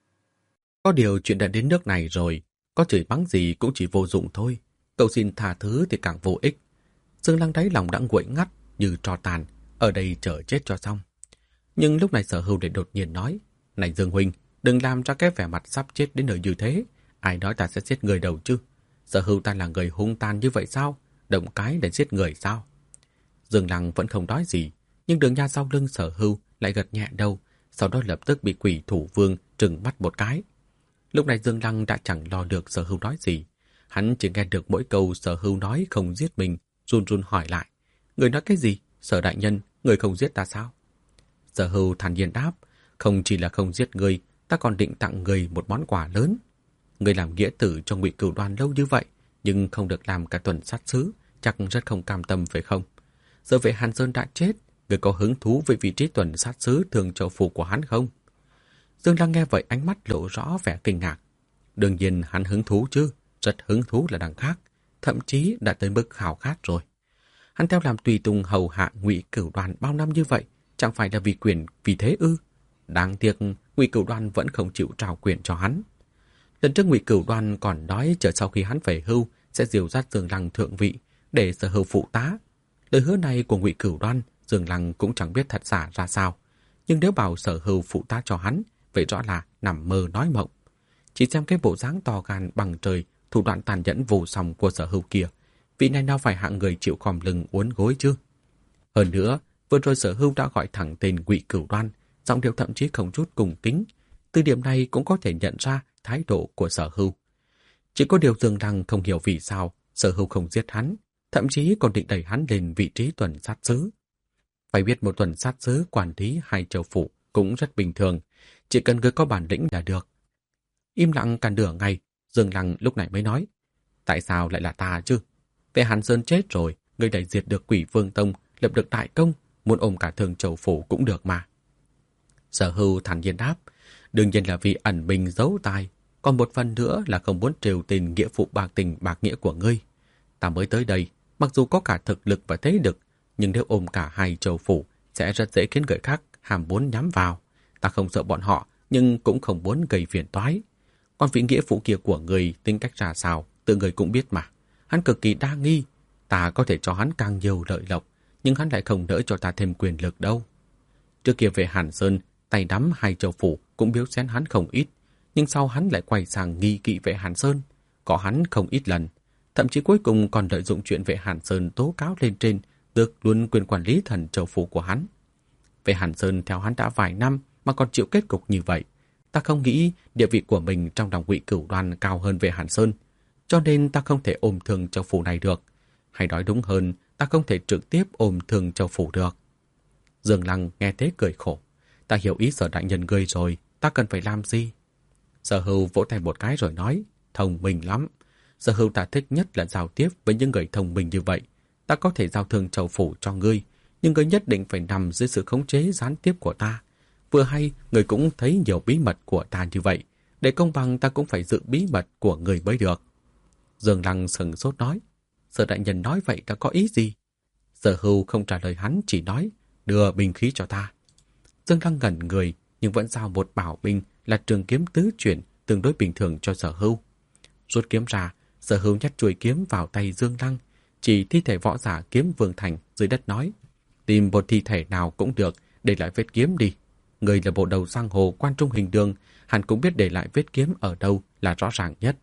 Có điều chuyện đã đến nước này rồi, có chửi mắng gì cũng chỉ vô dụng thôi. Cầu xin tha thứ thì càng vô ích. Dương Lăng đáy lòng đã nguội ngắt như tro tàn, ở đây chờ chết cho xong. Nhưng lúc này Sở Hưu lại đột nhiên nói: Này Dương huynh, đừng làm ra cái vẻ mặt sắp chết đến nơi như thế. Ai nói ta sẽ giết người đầu chứ? Sở Hưu ta là người hung tàn như vậy sao? Động cái để giết người sao? Dương Lăng vẫn không nói gì, nhưng Đường Nha sau lưng Sở Hưu lại gật nhẹ đầu, sau đó lập tức bị Quỷ Thủ Vương trừng mắt một cái. Lúc này Dương Lăng đã chẳng lo được Sở Hưu nói gì. Hắn chỉ nghe được mỗi câu Sở Hưu nói không giết mình, run run hỏi lại: Người nói cái gì? Sở đại nhân, người không giết ta sao? Sở Hưu thản nhiên đáp: Không chỉ là không giết người, ta còn định tặng người một món quà lớn. Người làm nghĩa tử cho Ngụy Cửu Đoan lâu như vậy, nhưng không được làm cả tuần sát sứ, chắc rất không cam tâm phải không? Giờ Vệ Hàn Sơn đã chết, người có hứng thú với vị trí tuần sát sứ Thường Châu Phủ của hắn không? Dương Lăng nghe vậy ánh mắt lộ rõ vẻ kinh ngạc. Đương nhiên hắn hứng thú chứ, rất hứng thú là đằng khác, thậm chí đã tới mức khao khát rồi. Hắn theo làm tùy tùng hầu hạ Ngụy Cửu Đoan bao năm như vậy, chẳng phải là vì quyền vì thế ư? Đáng tiếc Ngụy Cửu Đoan vẫn không chịu trao quyền cho hắn. Lần trước Ngụy Cửu Đoan còn nói chờ sau khi hắn về hưu sẽ dìu dắt Dương Lăng thượng vị để Sở Hưu phụ tá. Lời hứa này của Ngụy Cửu Đoan, Dương Lăng cũng chẳng biết thật giả ra sao. Nhưng nếu bảo Sở Hưu phụ tá cho hắn, vậy rõ là nằm mơ nói mộng. Chỉ xem cái bộ dáng to gan bằng trời, thủ đoạn tàn nhẫn vô song của Sở Hưu kia, vị này nào phải hạng người chịu khom lưng uốn gối chứ? Hơn nữa, vừa rồi Sở Hưu đã gọi thẳng tên Ngụy Cửu Đoan, giọng điệu thậm chí không chút cung kính. Từ điểm này cũng có thể nhận ra thái độ của Sở Hưu. Chỉ có điều Dương Lăng không hiểu vì sao Sở Hưu không giết hắn, thậm chí còn định đẩy hắn lên vị trí tuần sát sứ. Phải biết một tuần sát sứ quản lý 2 châu phủ cũng rất bình thường, chỉ cần người có bản lĩnh là được. Im lặng cả nửa ngày, Dương Lăng lúc này mới nói, tại sao lại là ta chứ? Vệ Hàn Sơn chết rồi, người đẩy diệt được Quỷ Vương Tông, lập được đại công, muốn ôm cả Thường Châu phủ cũng được mà. Sở Hưu thản nhiên đáp, đương nhiên là vì ẩn mình giấu tài, còn một phần nữa là không muốn trêu tình nghĩa phụ bạc tình bạc nghĩa của ngươi. Ta mới tới đây, mặc dù có cả thực lực và thế lực, nhưng nếu ôm cả 2 châu phủ sẽ rất dễ khiến người khác ham muốn nhắm vào. Ta không sợ bọn họ, nhưng cũng không muốn gây phiền toái. Còn vị nghĩa phụ kia của người tính cách ra sao, tự người cũng biết mà. Hắn cực kỳ đa nghi, ta có thể cho hắn càng nhiều lợi lộc, nhưng hắn lại không nỡ cho ta thêm quyền lực đâu. Trước kia về Hàn Sơn, tay đắm 2 châu phủ cũng biếu xén hắn không ít, nhưng sau hắn lại quay sang nghi kỵ Vệ Hàn Sơn, có hắn không ít lần. Thậm chí cuối cùng còn lợi dụng chuyện Vệ Hàn Sơn tố cáo lên trên, tước luôn quyền quản lý thần châu phủ của hắn. Vệ Hàn Sơn theo hắn đã vài năm mà còn chịu kết cục như vậy. Ta không nghĩ địa vị của mình trong lòng Ngụy Cửu Đoan cao hơn Vệ Hàn Sơn, cho nên ta không thể ôm Thường Châu phủ này được. Hay nói đúng hơn, ta không thể trực tiếp ôm Thường Châu phủ được. Dương Lăng nghe thế cười khổ. Ta hiểu ý Sở đại nhân ngươi rồi, ta cần phải làm gì? Sở Hưu vỗ tay một cái rồi nói, thông minh lắm. Sở Hưu ta thích nhất là giao tiếp với những người thông minh như vậy. Ta có thể giao Thường Châu phủ cho ngươi, nhưng ngươi nhất định phải nằm dưới sự khống chế gián tiếp của ta. Vừa hay, ngươi cũng thấy nhiều bí mật của ta như vậy. Để công bằng ta cũng phải giữ bí mật của ngươi mới được. Dương Lăng sừng sốt nói, Sở đại nhân nói vậy đã có ý gì? Sở Hưu không trả lời hắn, chỉ nói, đưa binh khí cho ta. Dương Lăng ngẩn người, nhưng vẫn giao một bảo binh là trường kiếm tứ chuyển tương đối bình thường cho Sở Hưu. Rút kiếm ra, Sở Hưu nhét chuôi kiếm vào tay Dương Lăng, chỉ thi thể võ giả Kiếm Vương Thành dưới đất nói, tìm một thi thể nào cũng được, để lại vết kiếm đi. Người là bộ đầu giang hồ quan trung hình đường, hẳn cũng biết để lại vết kiếm ở đâu là rõ ràng nhất.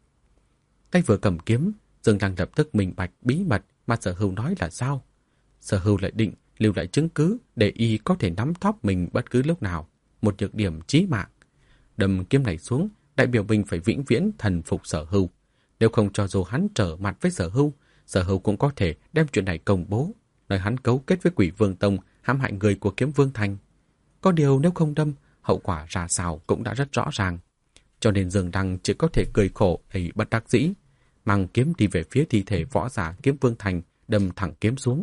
Tay vừa cầm kiếm, Dương Lăng lập tức minh bạch bí mật mà Sở Hưu nói là sao. Sở Hưu lại định lưu lại chứng cứ để y có thể nắm thóp mình bất cứ lúc nào, một nhược điểm chí mạng. Đâm kiếm này xuống, đại biểu mình phải vĩnh viễn thần phục Sở Hưu. Nếu không cho dù hắn trở mặt với Sở Hưu cũng có thể đem chuyện này công bố, nói hắn cấu kết với Quỷ Vương Tông hãm hại người của Kiếm Vương Thành. Có điều nếu không đâm, hậu quả ra sao cũng đã rất rõ ràng. Cho nên Dương Lăng chỉ có thể cười khổ ấy bất đắc dĩ, mang kiếm đi về phía thi thể võ giả Kiếm Vương Thành, đâm thẳng kiếm xuống.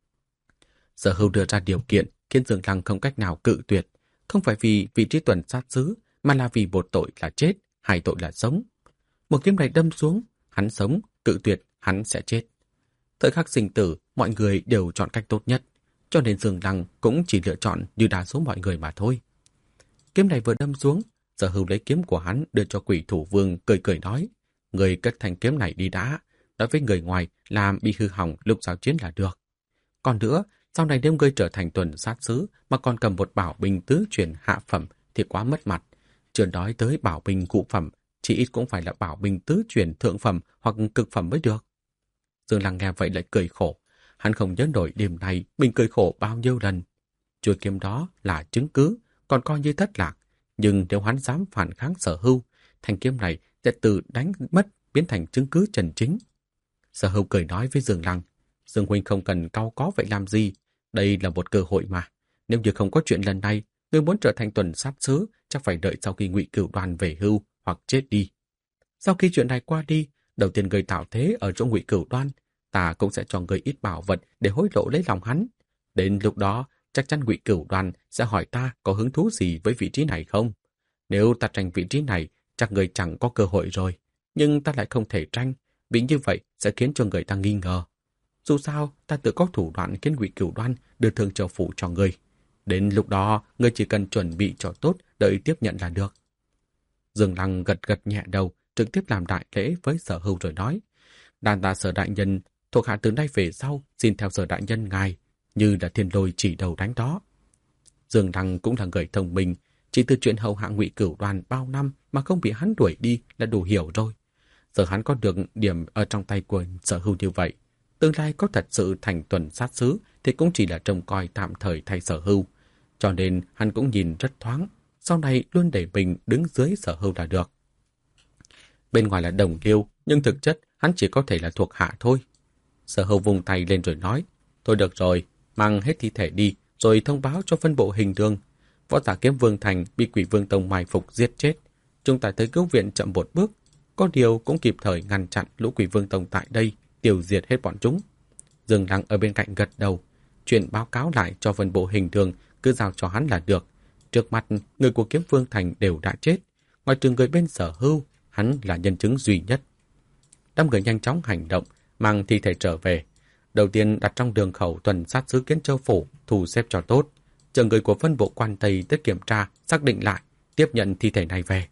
Sở Hưu đưa ra điều kiện khiến Dương Lăng không cách nào cự tuyệt, không phải vì vị trí tuần sát sứ, mà là vì một tội là chết, 2 tội là sống. Một kiếm này đâm xuống, hắn sống, cự tuyệt, hắn sẽ chết. Thời khắc sinh tử, mọi người đều chọn cách tốt nhất, cho nên Dương Lăng cũng chỉ lựa chọn như đa số mọi người mà thôi. Kiếm này vừa đâm xuống, Sở Hưu lấy kiếm của hắn đưa cho Quỷ Thủ Vương, cười cười nói, người cất thanh kiếm này đi đã, nói với người ngoài làm bị hư hỏng lúc giao chiến là được. Còn nữa, sau này nếu ngươi trở thành tuần sát sứ mà còn cầm một bảo binh tứ truyền hạ phẩm thì quá mất mặt. Chưa nói tới bảo binh ngũ phẩm, chỉ ít cũng phải là bảo binh tứ truyền thượng phẩm hoặc cực phẩm mới được. Dương Lăng nghe vậy lại cười khổ. Hắn không nhớ nổi đêm nay mình cười khổ bao nhiêu lần. Chuôi kiếm đó là chứng cứ, còn coi như thất lạc. Nhưng nếu hắn dám phản kháng Sở Hưu, thanh kiếm này sẽ từ đánh mất biến thành chứng cứ chân chính. Sở Hưu cười nói với Dương Lăng, Dương huynh không cần cau có vậy làm gì, đây là một cơ hội mà. Nếu như không có chuyện lần này, ngươi muốn trở thành tuần sát sứ, chắc phải đợi sau khi Ngụy Cửu Đoan về hưu hoặc chết đi. Sau khi chuyện này qua đi, đầu tiên người tạo thế ở chỗ Ngụy Cửu Đoan, ta cũng sẽ cho người ít bảo vật để hối lộ lấy lòng hắn. Đến lúc đó, chắc chắn Ngụy Cửu Đoan sẽ hỏi ta có hứng thú gì với vị trí này không. Nếu ta tranh vị trí này, chắc người chẳng có cơ hội rồi. Nhưng ta lại không thể tranh, vì như vậy sẽ khiến cho người ta nghi ngờ. Dù sao, ta tự có thủ đoạn khiến Ngụy Cửu Đoan đưa Thương Châu Phủ cho người. Đến lúc đó, người chỉ cần chuẩn bị cho tốt, đợi tiếp nhận là được. Dương Lăng gật gật nhẹ đầu, trực tiếp làm đại lễ với Sở Hưu rồi nói. Đàn ta Sở đại nhân, thuộc hạ từ nay về sau, xin theo Sở đại nhân ngài, như là thiên lôi chỉ đầu đánh đó. Dương Lăng cũng là người thông minh, chỉ từ chuyện hầu hạ Ngụy Cửu Đoan bao năm mà không bị hắn đuổi đi là đủ hiểu rồi. Giờ hắn có được điểm ở trong tay của Sở Hưu như vậy, tương lai có thật sự thành tuần sát sứ thì cũng chỉ là trông coi tạm thời thay Sở Hưu. Cho nên hắn cũng nhìn rất thoáng, sau này luôn để mình đứng dưới Sở Hưu là được. Bên ngoài là đồng liêu, nhưng thực chất hắn chỉ có thể là thuộc hạ thôi. Sở Hưu vùng tay lên rồi nói, thôi được rồi, mang hết thi thể đi, rồi thông báo cho phân bộ hình đường. Võ giả Kiếm Vương Thành bị Quỷ Vương Tông mai phục giết chết. Chúng ta tới cứu viện chậm một bước, có điều cũng kịp thời ngăn chặn lũ Quỷ Vương Tông tại đây, tiêu diệt hết bọn chúng. Dương Lăng ở bên cạnh gật đầu, chuyện báo cáo lại cho phân bộ hình đường cứ giao cho hắn là được. Trước mặt, người của Kiếm Vương Thành đều đã chết, ngoài trừ người bên Sở Hưu, hắn là nhân chứng duy nhất. Đám người nhanh chóng hành động, mang thi thể trở về. Đầu tiên đặt trong đường khẩu tuần sát sứ Kiến Châu Phủ, thu xếp cho tốt. Chờ người của phân bộ quan Tây tới kiểm tra, xác định lại, tiếp nhận thi thể này về.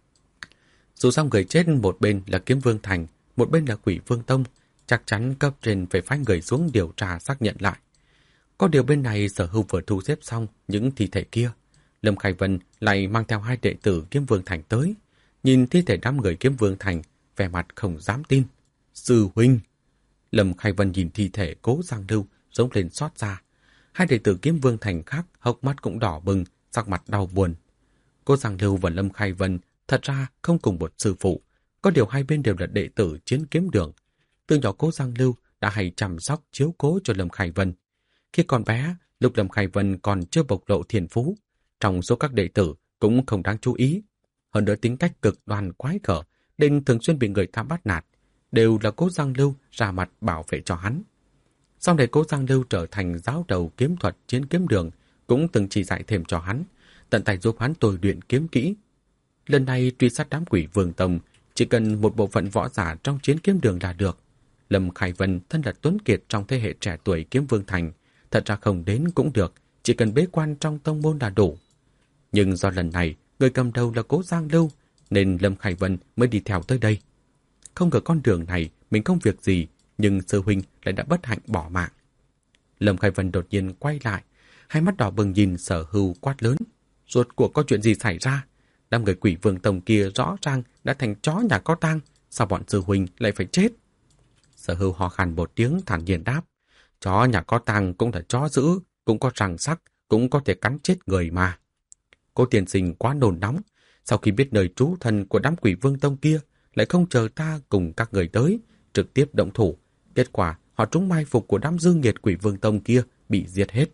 Dù sao người chết một bên là Kiếm Vương Thành, một bên là Quỷ Vương Tông, chắc chắn cấp trên phải phái người xuống điều tra xác nhận lại. Có điều bên này Sở Hưu vừa thu xếp xong những thi thể kia, Lâm Khải Vân lại mang theo 2 đệ tử Kiếm Vương Thành tới. Nhìn thi thể đám người Kiếm Vương Thành, vẻ mặt không dám tin. Sư huynh! Lâm Khải Vân nhìn thi thể Cố Giang Lưu, giống lên xót ra. 2 đệ tử Kiếm Vương Thành khác hốc mắt cũng đỏ bừng, sắc mặt đau buồn. Cố Giang Lưu và Lâm Khải Vân thật ra không cùng một sư phụ, có điều hai bên đều là đệ tử Chiến Kiếm Đường. Từ nhỏ Cố Giang Lưu đã hay chăm sóc chiếu cố cho Lâm Khải Vân. Khi còn bé, lúc Lâm Khải Vân còn chưa bộc lộ thiên phú, trong số các đệ tử cũng không đáng chú ý. Hơn nữa tính cách cực đoan quái gở, nên thường xuyên bị người ta bắt nạt, đều là Cố Giang Lưu ra mặt bảo vệ cho hắn. Sau này Cố Giang Lưu trở thành giáo đầu kiếm thuật Chiến Kiếm Đường, cũng từng chỉ dạy thêm cho hắn, tận tay giúp hắn tôi luyện kiếm kỹ. Lần này truy sát đám Quỷ Vương Tông, chỉ cần một bộ phận võ giả trong Chiến Kiếm Đường là được. Lâm Khải Vân thân là tuấn kiệt trong thế hệ trẻ tuổi Kiếm Vương Thành, thật ra không đến cũng được, chỉ cần bế quan trong tông môn là đủ. Nhưng do lần này người cầm đầu là Cố Giang Lưu, nên Lâm Khải Vân mới đi theo tới đây. Không ngờ con đường này mình không việc gì, nhưng sư huynh lại đã bất hạnh bỏ mạng. Lâm Khải Vân đột nhiên quay lại, hai mắt đỏ bừng nhìn Sở Hưu quát lớn. Rốt cuộc có chuyện gì xảy ra? Đám người Quỷ Vương Tông kia rõ ràng đã thành chó nhà có tang, sao bọn sư huynh lại phải chết? Sở Hưu ho khan một tiếng thản nhiên đáp. Chó nhà có tang cũng là chó dữ, cũng có răng sắc, cũng có thể cắn chết người mà. Cô tiên sinh quá nôn nóng, sau khi biết nơi trú thân của đám Quỷ Vương Tông kia, lại không chờ ta cùng các người tới, trực tiếp động thủ. Kết quả, họ trúng mai phục của đám dương nghiệt Quỷ Vương Tông kia bị giết hết.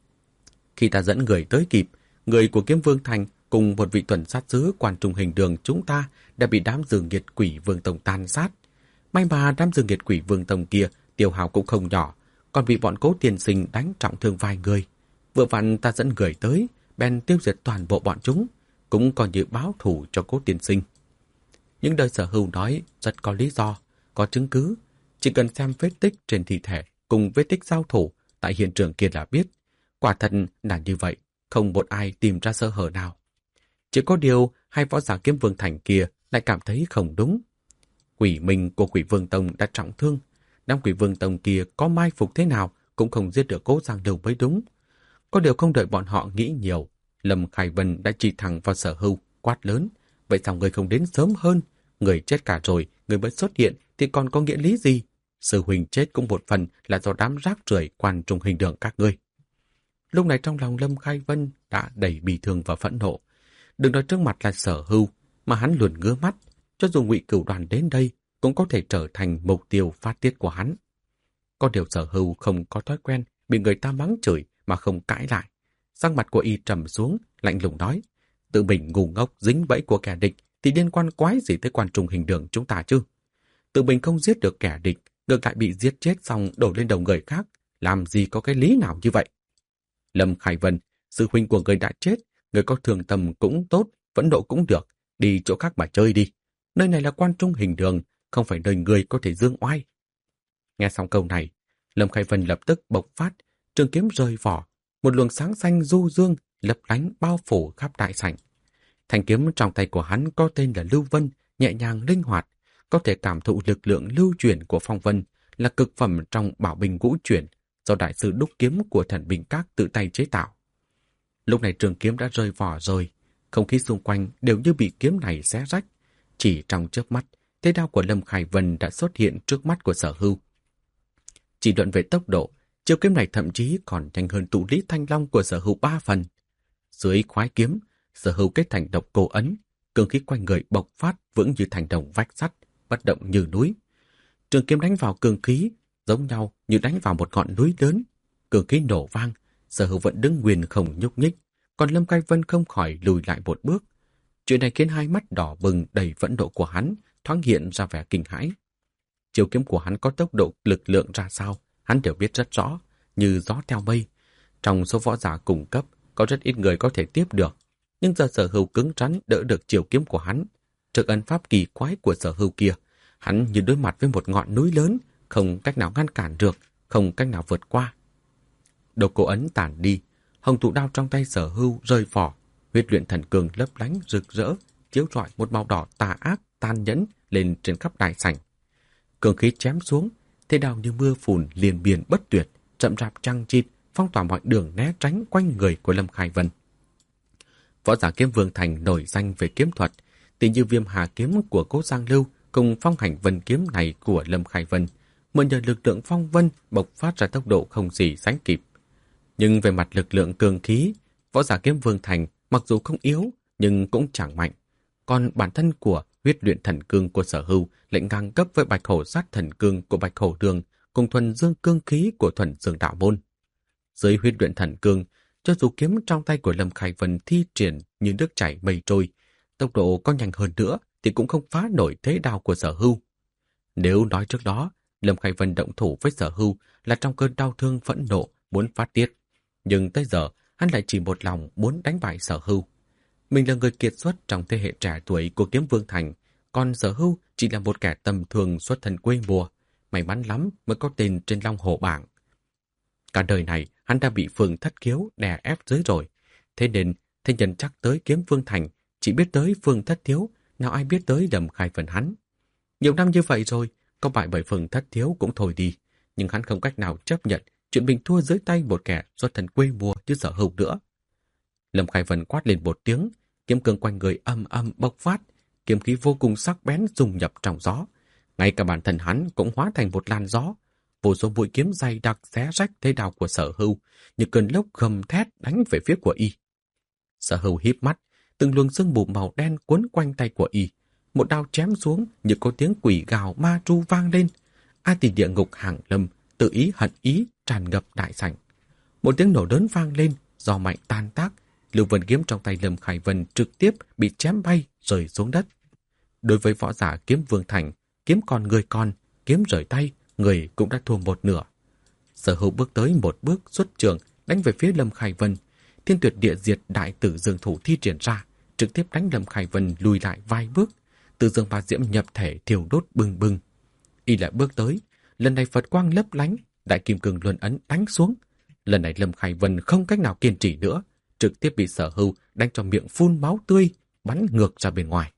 Khi ta dẫn người tới kịp, người của Kiếm Vương Thành cùng một vị tuần sát sứ Quan Trung Hình Đường chúng ta đã bị đám dương nghiệt Quỷ Vương Tông tàn sát. May mà đám dương nghiệt Quỷ Vương Tông kia tiêu hao cũng không nhỏ, còn bị bọn Cố tiên sinh đánh trọng thương vài người. Vừa vặn ta dẫn người tới, bèn tiêu diệt toàn bộ bọn chúng, cũng coi như báo thù cho Cố tiên sinh. Những lời Sở Hưu nói rất có lý do, có chứng cứ. Chỉ cần xem vết tích trên thi thể cùng vết tích giao thủ tại hiện trường kia là biết. Quả thật là như vậy, không một ai tìm ra sơ hở nào. Chỉ có điều hai võ giả Kiếm Vương Thành kia lại cảm thấy không đúng. Quỷ minh của Quỷ Vương Tông đã trọng thương, đám Quỷ Vương Tông kia có mai phục thế nào cũng không giết được Cố Giang Lưu mới đúng. Có điều không đợi bọn họ nghĩ nhiều, Lâm Khải Vân đã chỉ thẳng vào Sở Hưu, quát lớn. Vậy sao người không đến sớm hơn? Người chết cả rồi, người mới xuất hiện thì còn có nghĩa lý gì? Sư huynh chết cũng một phần là do đám rác rưởi Quan Trung Hình Đường các ngươi. Lúc này trong lòng Lâm Khải Vân đã đầy bi thương và phẫn nộ. Đừng nói trước mặt là Sở Hưu, mà hắn luôn ngứa mắt. Cho dù Ngụy Cửu Đoàn đến đây, cũng có thể trở thành mục tiêu phát tiết của hắn. Có điều Sở Hưu không có thói quen bị người ta mắng chửi mà không cãi lại. Sắc mặt của y trầm xuống, lạnh lùng nói, tự mình ngu ngốc dính bẫy của kẻ địch thì liên quan quái gì tới Quan Trung Hình Đường chúng ta chứ? Tự mình không giết được kẻ địch, ngược lại bị giết chết xong đổ lên đầu người khác, làm gì có cái lý nào như vậy? Lâm Khải Vân, sư huynh của người đã chết, người có thường tâm cũng tốt, phẫn nộ cũng được, đi chỗ khác mà chơi đi. Nơi này là Quan Trung Hình Đường, không phải nơi người có thể dương oai. Nghe xong câu này, Lâm Khải Vân lập tức bộc phát, trường kiếm rơi vỏ, một luồng sáng xanh du dương lấp lánh bao phủ khắp đại sảnh. Thanh kiếm trong tay của hắn có tên là Lưu Vân, nhẹ nhàng linh hoạt, có thể cảm thụ lực lượng lưu chuyển của phong vân, là cực phẩm trong bảo binh ngũ chuyển do đại sư đúc kiếm của Thần Binh Các tự tay chế tạo. Lúc này trường kiếm đã rơi vỏ rồi, không khí xung quanh đều như bị kiếm này xé rách. Chỉ trong chớp mắt, thế đao của Lâm Khải Vân đã xuất hiện trước mắt của Sở Hưu. Chỉ luận về tốc độ, chiêu kiếm này thậm chí còn nhanh hơn tụ lý thanh long của Sở Hưu 3 phần. Dưới khoái kiếm, Sở Hưu kết thành độc cô ấn, cương khí quanh người bộc phát vững như thành đồng vách sắt, bất động như núi. Trường kiếm đánh vào cương khí, giống nhau như đánh vào một ngọn núi lớn. Cương khí nổ vang, Sở Hưu vẫn đứng nguyên không nhúc nhích, còn Lâm Khải Vân không khỏi lùi lại một bước. Chuyện này khiến hai mắt đỏ bừng đầy phẫn nộ của hắn thoáng hiện ra vẻ kinh hãi. Chiêu kiếm của hắn có tốc độ lực lượng ra sao, hắn đều biết rất rõ, như gió theo mây. Trong số võ giả cùng cấp, có rất ít người có thể tiếp được, nhưng giờ Sở Hưu cứng rắn đỡ được chiêu kiếm của hắn. Trước ấn pháp kỳ quái của Sở Hưu kia, hắn như đối mặt với một ngọn núi lớn, không cách nào ngăn cản được, không cách nào vượt qua. Độc cô ấn tản đi, hồng thụ đao trong tay Sở Hưu rơi vỏ, huyết luyện thần cương lấp lánh rực rỡ, chiếu rọi một màu đỏ tà ác, tàn nhẫn lên trên khắp đại sảnh. Cương khí chém xuống, thế đao như mưa phùn liền biển bất tuyệt, chậm rạp chằng chịt, phong tỏa mọi đường né tránh quanh người của Lâm Khải Vân. Võ giả Kiếm Vương Thành nổi danh về kiếm thuật, tỷ như Viêm Hà kiếm của Cố Giang Lưu cùng phong hành vân kiếm này của Lâm Khải Vân, mượn nhờ lực lượng phong vân bộc phát ra tốc độ không gì sánh kịp. Nhưng về mặt lực lượng cường khí, võ giả Kiếm Vương Thành mặc dù không yếu nhưng cũng chẳng mạnh. Còn bản thân của huyết luyện thần cương của Sở Hưu lại ngang cấp với bạch hổ sát thần cương của Bạch Hổ Đường cùng thuần dương cương khí của thuần dương đạo môn. Dưới huyết luyện thần cương, cho dù kiếm trong tay của Lâm Khải Vân thi triển như nước chảy mây trôi, tốc độ có nhanh hơn nữa thì cũng không phá nổi thế đao của Sở Hưu. Nếu nói trước đó, Lâm Khải Vân động thủ với Sở Hưu là trong cơn đau thương phẫn nộ muốn phát tiết, nhưng tới giờ hắn lại chỉ một lòng muốn đánh bại Sở Hưu. Mình là người kiệt xuất trong thế hệ trẻ tuổi của Kiếm Vương Thành, còn Sở Hưu chỉ là một kẻ tầm thường xuất thân quê mùa, may mắn lắm mới có tên trên Long Hổ bảng. Cả đời này hắn đã bị Phương Thất Khiếu đè ép dưới rồi, thế nên thế nhân chắc tới Kiếm Vương Thành chỉ biết tới Phương Thất Thiếu, nào ai biết tới Lâm Khải Vân hắn. Nhiều năm như vậy rồi, có bại bởi Phương Thất Thiếu cũng thôi đi, nhưng hắn không cách nào chấp nhận chuyện mình thua dưới tay một kẻ xuất thân quê mùa như Sở Hưu nữa. Lâm Khải Vân quát lên một tiếng, kiếm cương quanh người âm âm bộc phát, kiếm khí vô cùng sắc bén dung nhập trong gió. Ngay cả bản thân hắn cũng hóa thành một làn gió, vô số mũi kiếm dày đặc xé rách thế đao của Sở Hưu, như cơn lốc gầm thét đánh về phía của y. Sở Hưu híp mắt, từng luồng sương mù màu đen cuốn quanh tay của y, một đao chém xuống như có tiếng quỷ gào ma tru vang lên. A Tỳ địa ngục hàng lâm, tự ý hận ý tràn ngập đại sảnh. Một tiếng nổ lớn vang lên, gió mạnh tan tác, Lưu Vân kiếm trong tay Lâm Khải Vân trực tiếp bị chém bay rơi xuống đất. Đối với võ giả Kiếm Vương Thành, kiếm còn người còn, kiếm rời tay, người cũng đã thua một nửa. Sở Hưu bước tới một bước xuất trường đánh về phía Lâm Khải Vân. Thiên Tuyệt Địa Diệt đại tử dương thủ thi triển ra, trực tiếp đánh Lâm Khải Vân lùi lại vài bước. Từ dương ba diễm nhập thể thiêu đốt bừng bừng. Y lại bước tới, lần này Phật quang lấp lánh, đại kim cương luân ấn đánh xuống. Lần này Lâm Khải Vân không cách nào kiên trì nữa, trực tiếp bị Sở Hưu đánh cho miệng phun máu tươi, bắn ngược ra bên ngoài.